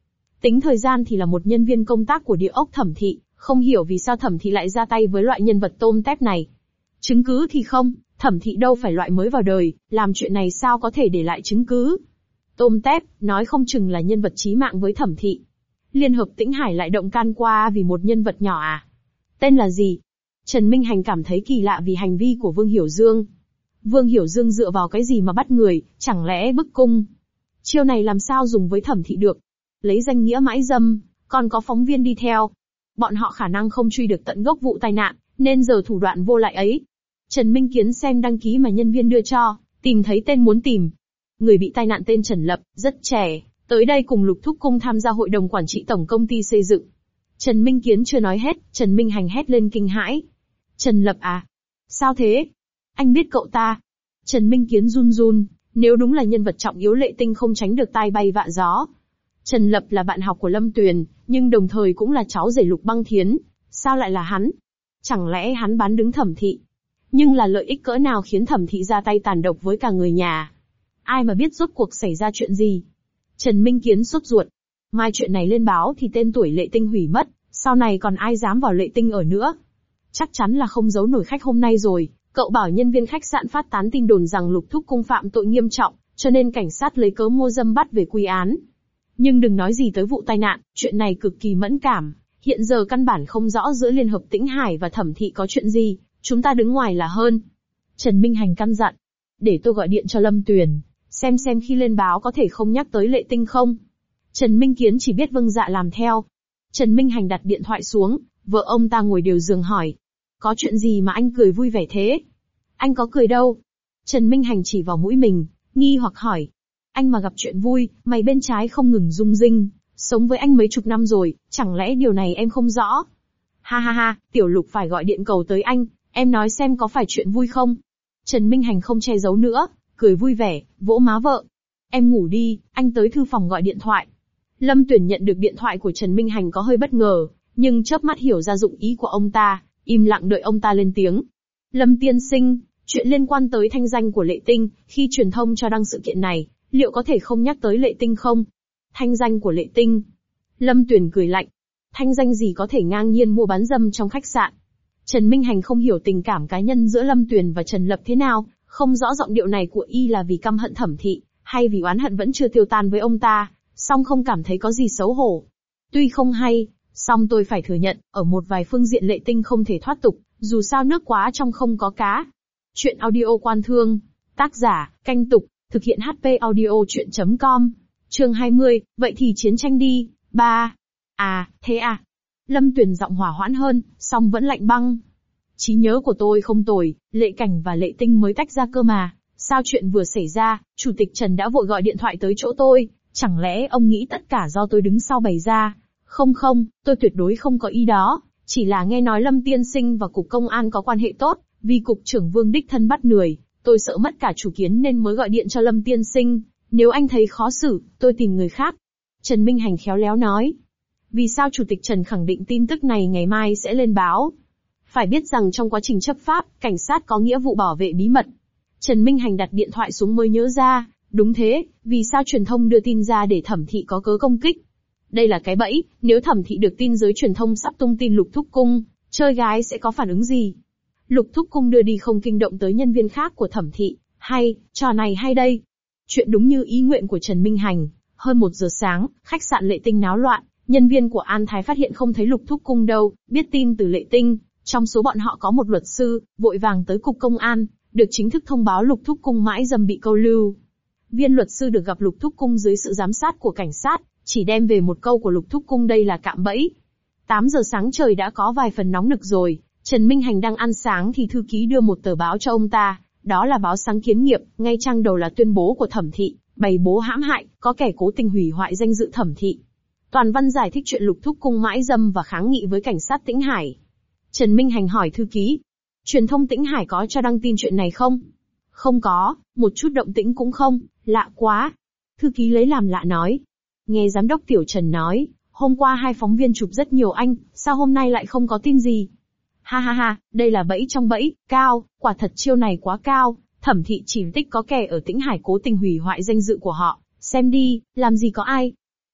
Tính thời gian thì là một nhân viên công tác của địa ốc Thẩm thị, không hiểu vì sao Thẩm thị lại ra tay với loại nhân vật tôm tép này. Chứng cứ thì không, Thẩm thị đâu phải loại mới vào đời, làm chuyện này sao có thể để lại chứng cứ. Tôm tép, nói không chừng là nhân vật chí mạng với Thẩm thị. Liên hợp Tĩnh Hải lại động can qua vì một nhân vật nhỏ à? Tên là gì? Trần Minh Hành cảm thấy kỳ lạ vì hành vi của Vương Hiểu Dương. Vương Hiểu Dương dựa vào cái gì mà bắt người, chẳng lẽ bức cung? Chiêu này làm sao dùng với Thẩm thị được? Lấy danh nghĩa mãi dâm, còn có phóng viên đi theo. Bọn họ khả năng không truy được tận gốc vụ tai nạn, nên giờ thủ đoạn vô lại ấy. Trần Minh Kiến xem đăng ký mà nhân viên đưa cho, tìm thấy tên muốn tìm. Người bị tai nạn tên Trần Lập, rất trẻ, tới đây cùng Lục Thúc Cung tham gia hội đồng quản trị tổng công ty xây dựng. Trần Minh Kiến chưa nói hết, Trần Minh Hành hét lên kinh hãi. Trần Lập à? Sao thế? Anh biết cậu ta? Trần Minh Kiến run run, nếu đúng là nhân vật trọng yếu Lệ Tinh không tránh được tai bay vạ gió. Trần Lập là bạn học của Lâm Tuyền, nhưng đồng thời cũng là cháu rể Lục Băng Thiến. Sao lại là hắn? Chẳng lẽ hắn bán đứng Thẩm thị? Nhưng là lợi ích cỡ nào khiến Thẩm thị ra tay tàn độc với cả người nhà? Ai mà biết rốt cuộc xảy ra chuyện gì? Trần Minh Kiến sốt ruột. Mai chuyện này lên báo thì tên tuổi Lệ Tinh hủy mất, sau này còn ai dám vào Lệ Tinh ở nữa? Chắc chắn là không giấu nổi khách hôm nay rồi. Cậu bảo nhân viên khách sạn phát tán tin đồn rằng Lục Thúc Cung phạm tội nghiêm trọng, cho nên cảnh sát lấy cớ mua dâm bắt về quy án. Nhưng đừng nói gì tới vụ tai nạn, chuyện này cực kỳ mẫn cảm. Hiện giờ căn bản không rõ giữa Liên hợp Tĩnh Hải và Thẩm thị có chuyện gì, chúng ta đứng ngoài là hơn. Trần Minh Hành căn dặn. Để tôi gọi điện cho Lâm Tuyền, xem xem khi lên báo có thể không nhắc tới Lệ Tinh không. Trần Minh Kiến chỉ biết vâng dạ làm theo. Trần Minh Hành đặt điện thoại xuống, vợ ông ta ngồi điều giường hỏi. Có chuyện gì mà anh cười vui vẻ thế? Anh có cười đâu. Trần Minh Hành chỉ vào mũi mình, nghi hoặc hỏi. Anh mà gặp chuyện vui, mày bên trái không ngừng rung rinh, sống với anh mấy chục năm rồi, chẳng lẽ điều này em không rõ? Ha ha ha, Tiểu Lục phải gọi điện cầu tới anh, em nói xem có phải chuyện vui không? Trần Minh Hành không che giấu nữa, cười vui vẻ, vỗ má vợ. Em ngủ đi, anh tới thư phòng gọi điện thoại. Lâm Tuyển nhận được điện thoại của Trần Minh Hành có hơi bất ngờ, nhưng chớp mắt hiểu ra dụng ý của ông ta, im lặng đợi ông ta lên tiếng. Lâm tiên sinh, chuyện liên quan tới thanh danh của Lệ Tinh, khi truyền thông cho đăng sự kiện này, liệu có thể không nhắc tới Lệ Tinh không? Thanh danh của Lệ Tinh. Lâm Tuyển cười lạnh. Thanh danh gì có thể ngang nhiên mua bán dâm trong khách sạn? Trần Minh Hành không hiểu tình cảm cá nhân giữa Lâm Tuyển và Trần Lập thế nào, không rõ giọng điệu này của y là vì căm hận Thẩm thị, hay vì oán hận vẫn chưa tiêu tan với ông ta, song không cảm thấy có gì xấu hổ. Tuy không hay, song tôi phải thừa nhận, ở một vài phương diện Lệ Tinh không thể thoát tục, dù sao nước quá trong không có cá. Chuyện audio Quan Thương, tác giả, Canh Tục, thực hiện hát pê audio chuyện chấm com, chương hai mươi, vậy thì chiến tranh đi, ba. À, thế à. Lâm Tuyền giọng hỏa hoãn hơn, song vẫn lạnh băng. Trí nhớ của tôi không tồi, Lệ Cảnh và Lệ Tinh mới tách ra cơ mà, sao chuyện vừa xảy ra, Chủ tịch Trần đã vội gọi điện thoại tới chỗ tôi, chẳng lẽ ông nghĩ tất cả do tôi đứng sau bày ra? Không không, tôi tuyệt đối không có ý đó, chỉ là nghe nói Lâm tiên sinh và Cục Công an có quan hệ tốt, vì Cục trưởng Vương đích thân bắt người, tôi sợ mất cả chủ kiến nên mới gọi điện cho Lâm tiên sinh, nếu anh thấy khó xử, tôi tìm người khác. Trần Minh Hành khéo léo nói. Vì sao Chủ tịch Trần khẳng định tin tức này ngày mai sẽ lên báo? Phải biết rằng trong quá trình chấp pháp, cảnh sát có nghĩa vụ bảo vệ bí mật. Trần Minh Hành đặt điện thoại xuống mới nhớ ra, đúng thế, vì sao truyền thông đưa tin ra để Thẩm thị có cớ công kích? Đây là cái bẫy, nếu Thẩm thị được tin giới truyền thông sắp tung tin Lục Thúc Cung, chơi gái sẽ có phản ứng gì? Lục Thúc Cung đưa đi không kinh động tới nhân viên khác của Thẩm thị, hay, trò này hay đây? Chuyện đúng như ý nguyện của Trần Minh Hành, hơn một giờ sáng, khách sạn Lệ Tinh náo loạn, nhân viên của An Thái phát hiện không thấy Lục Thúc Cung đâu, biết tin từ Lệ Tinh, trong số bọn họ có một luật sư, vội vàng tới Cục Công an, được chính thức thông báo Lục Thúc Cung mãi dâm bị câu lưu. Viên luật sư được gặp Lục Thúc Cung dưới sự giám sát của cảnh sát, chỉ đem về một câu của Lục Thúc Cung đây là cạm bẫy. tám giờ sáng trời đã có vài phần nóng nực rồi, Trần Minh Hành đang ăn sáng thì thư ký đưa một tờ báo cho ông ta, đó là báo Sáng Kiến Nghiệp, ngay trang đầu là tuyên bố của Thẩm thị, bày bố hãm hại, có kẻ cố tình hủy hoại danh dự Thẩm thị. Toàn văn giải thích chuyện Lục Thúc Cung mãi dâm và kháng nghị với cảnh sát Tĩnh Hải. Trần Minh Hành hỏi thư ký, truyền thông Tĩnh Hải có cho đăng tin chuyện này không? Không có, một chút động tĩnh cũng không, lạ quá. Thư ký lấy làm lạ nói. Nghe giám đốc Tiểu Trần nói, hôm qua hai phóng viên chụp rất nhiều anh, sao hôm nay lại không có tin gì? Ha ha ha, đây là bẫy trong bẫy, cao, quả thật chiêu này quá cao, Thẩm thị chỉ tích có kẻ ở Tĩnh Hải cố tình hủy hoại danh dự của họ, xem đi, làm gì có ai.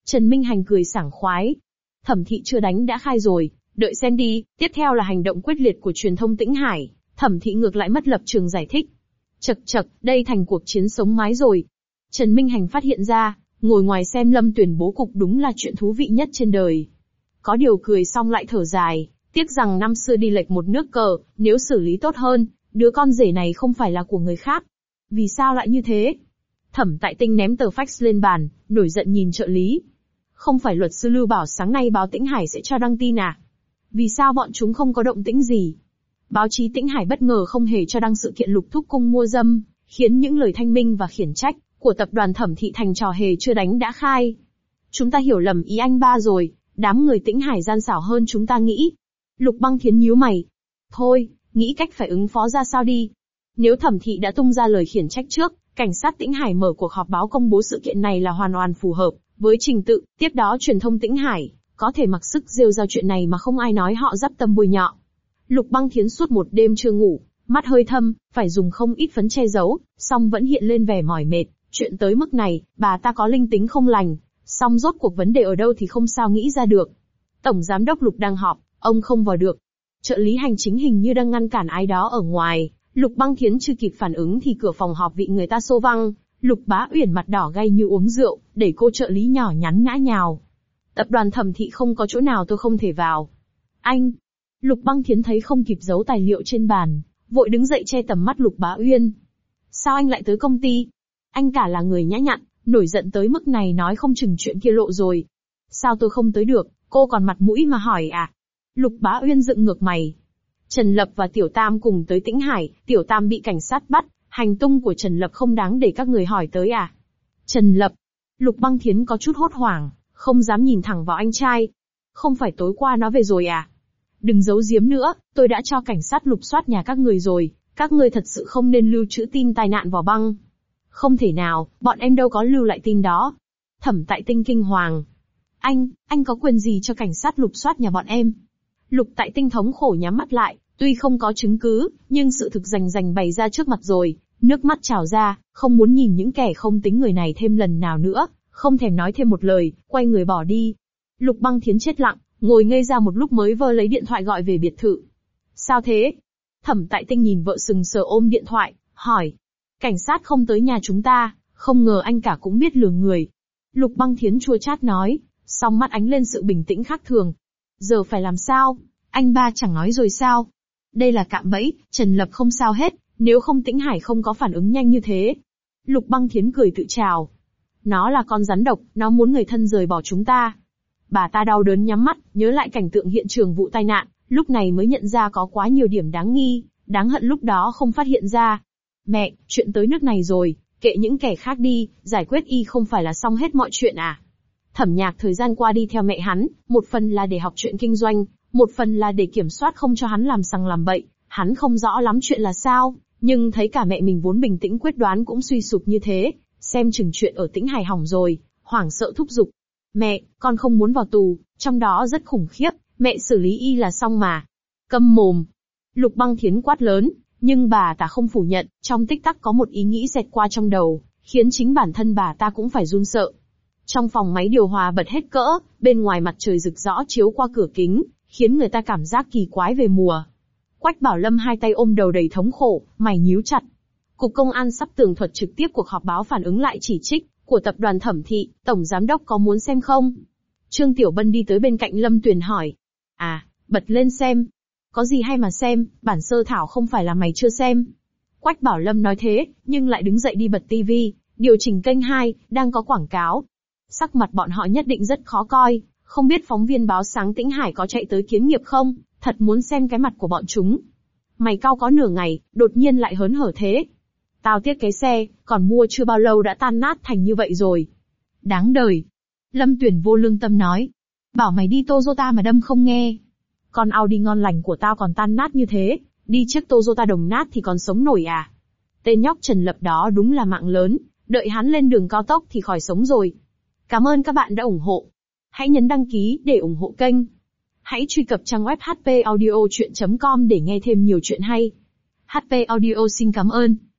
Trần Minh Hành cười sảng khoái. Thẩm thị chưa đánh đã khai rồi, đợi xem đi, tiếp theo là hành động quyết liệt của truyền thông Tĩnh Hải. Thẩm thị ngược lại mất lập trường giải thích. Chậc chậc, đây thành cuộc chiến sống mái rồi. Trần Minh Hành phát hiện ra, ngồi ngoài xem Lâm Tuyền bố cục đúng là chuyện thú vị nhất trên đời. Có điều cười xong lại thở dài, tiếc rằng năm xưa đi lệch một nước cờ, nếu xử lý tốt hơn, đứa con rể này không phải là của người khác. Vì sao lại như thế? Thẩm Tại Tinh ném tờ fax lên bàn, nổi giận nhìn trợ lý. Không phải luật sư Lưu bảo sáng nay báo Tĩnh Hải sẽ cho đăng tin à? Vì sao bọn chúng không có động tĩnh gì? Báo chí Tĩnh Hải bất ngờ không hề cho đăng sự kiện Lục Thúc Cung mua dâm, khiến những lời thanh minh và khiển trách của tập đoàn Thẩm thị thành trò hề chưa đánh đã khai. Chúng ta hiểu lầm ý anh ba rồi, đám người Tĩnh Hải gian xảo hơn chúng ta nghĩ. Lục Băng Thiến nhíu mày. Thôi, nghĩ cách phải ứng phó ra sao đi. Nếu Thẩm thị đã tung ra lời khiển trách trước, cảnh sát Tĩnh Hải mở cuộc họp báo công bố sự kiện này là hoàn toàn phù hợp với trình tự, tiếp đó truyền thông Tĩnh Hải có thể mặc sức rêu rao chuyện này mà không ai nói họ dắp tâm bôi nhọ. Lục Băng Thiến suốt một đêm chưa ngủ, mắt hơi thâm, phải dùng không ít phấn che giấu, song vẫn hiện lên vẻ mỏi mệt. Chuyện tới mức này, bà ta có linh tính không lành, song rốt cuộc vấn đề ở đâu thì không sao nghĩ ra được. Tổng giám đốc Lục đang họp, ông không vào được. Trợ lý hành chính hình như đang ngăn cản ai đó ở ngoài. Lục Băng Thiến chưa kịp phản ứng thì cửa phòng họp bị người ta xô văng. Lục Bá Uyển mặt đỏ gay như uống rượu, đẩy cô trợ lý nhỏ nhắn ngã nhào. Tập đoàn Thẩm thị không có chỗ nào tôi không thể vào. Anh! Lục Băng Thiến thấy không kịp giấu tài liệu trên bàn, vội đứng dậy che tầm mắt Lục Bá Uyên. Sao anh lại tới công ty? Anh cả là người nhã nhặn, nổi giận tới mức này nói không chừng chuyện kia lộ rồi. Sao tôi không tới được, cô còn mặt mũi mà hỏi à? Lục Bá Uyên dựng ngược mày. Trần Lập và Tiểu Tam cùng tới Tĩnh Hải, Tiểu Tam bị cảnh sát bắt, hành tung của Trần Lập không đáng để các người hỏi tới à? Trần Lập. Lục Băng Thiến có chút hốt hoảng, không dám nhìn thẳng vào anh trai. Không phải tối qua nó về rồi à? Đừng giấu giếm nữa, tôi đã cho cảnh sát lục soát nhà các người rồi, các người thật sự không nên lưu trữ tin tai nạn vào băng. Không thể nào, bọn em đâu có lưu lại tin đó. Thẩm Tại Tinh kinh hoàng. Anh, anh có quyền gì cho cảnh sát lục soát nhà bọn em? Lục Tại Tinh thống khổ nhắm mắt lại, tuy không có chứng cứ, nhưng sự thực rành rành bày ra trước mặt rồi, nước mắt trào ra, không muốn nhìn những kẻ không tính người này thêm lần nào nữa, không thèm nói thêm một lời, quay người bỏ đi. Lục Băng Thiến chết lặng, ngồi ngây ra một lúc mới vơ lấy điện thoại gọi về biệt thự. Sao thế? Thẩm Tại Tinh nhìn vợ sừng sờ ôm điện thoại, hỏi. Cảnh sát không tới nhà chúng ta, không ngờ anh cả cũng biết lừa người. Lục Băng Thiến chua chát nói, song mắt ánh lên sự bình tĩnh khác thường. Giờ phải làm sao? Anh ba chẳng nói rồi sao? Đây là cạm bẫy, Trần Lập không sao hết, nếu không Tĩnh Hải không có phản ứng nhanh như thế. Lục Băng Thiến cười tự trào. Nó là con rắn độc, nó muốn người thân rời bỏ chúng ta. Bà ta đau đớn nhắm mắt, nhớ lại cảnh tượng hiện trường vụ tai nạn, lúc này mới nhận ra có quá nhiều điểm đáng nghi, đáng hận lúc đó không phát hiện ra. Mẹ, chuyện tới nước này rồi, kệ những kẻ khác đi, giải quyết y không phải là xong hết mọi chuyện à? Thẩm Nhạc thời gian qua đi theo mẹ hắn, một phần là để học chuyện kinh doanh, một phần là để kiểm soát không cho hắn làm sằng làm bậy, hắn không rõ lắm chuyện là sao, nhưng thấy cả mẹ mình vốn bình tĩnh quyết đoán cũng suy sụp như thế, xem chừng chuyện ở Tĩnh Hải hỏng rồi, hoảng sợ thúc giục. Mẹ, con không muốn vào tù, trong đó rất khủng khiếp, mẹ xử lý y là xong mà. Câm mồm. Lục Băng Thiến quát lớn, nhưng bà ta không phủ nhận, trong tích tắc có một ý nghĩ xẹt qua trong đầu, khiến chính bản thân bà ta cũng phải run sợ. Trong phòng máy điều hòa bật hết cỡ, bên ngoài mặt trời rực rõ chiếu qua cửa kính, khiến người ta cảm giác kỳ quái về mùa. Quách Bảo Lâm hai tay ôm đầu đầy thống khổ, mày nhíu chặt. Cục Công an sắp tường thuật trực tiếp cuộc họp báo phản ứng lại chỉ trích của tập đoàn Thẩm thị, tổng giám đốc có muốn xem không? Trương Tiểu Bân đi tới bên cạnh Lâm Tuyền hỏi. À, bật lên xem. Có gì hay mà xem, bản sơ thảo không phải là mày chưa xem. Quách Bảo Lâm nói thế, nhưng lại đứng dậy đi bật tivi, điều chỉnh kênh hai, đang có quảng cáo. Sắc mặt bọn họ nhất định rất khó coi, không biết phóng viên báo sáng Tĩnh Hải có chạy tới kiến nghiệp không, thật muốn xem cái mặt của bọn chúng. Mày cau có nửa ngày, đột nhiên lại hớn hở thế. Tao tiếc cái xe, còn mua chưa bao lâu đã tan nát thành như vậy rồi. Đáng đời. Lâm Tuyền vô lương tâm nói. Bảo mày đi Toyota mà đâm không nghe. Con Audi ngon lành của tao còn tan nát như thế, đi chiếc Toyota đồng nát thì còn sống nổi à? Tên nhóc Trần Lập đó đúng là mạng lớn, đợi hắn lên đường cao tốc thì khỏi sống rồi. Cảm ơn các bạn đã ủng hộ. Hãy nhấn đăng ký để ủng hộ kênh. Hãy truy cập trang web h p audio chuyện chấm com để nghe thêm nhiều chuyện hay. hát pê Audio xin cảm ơn.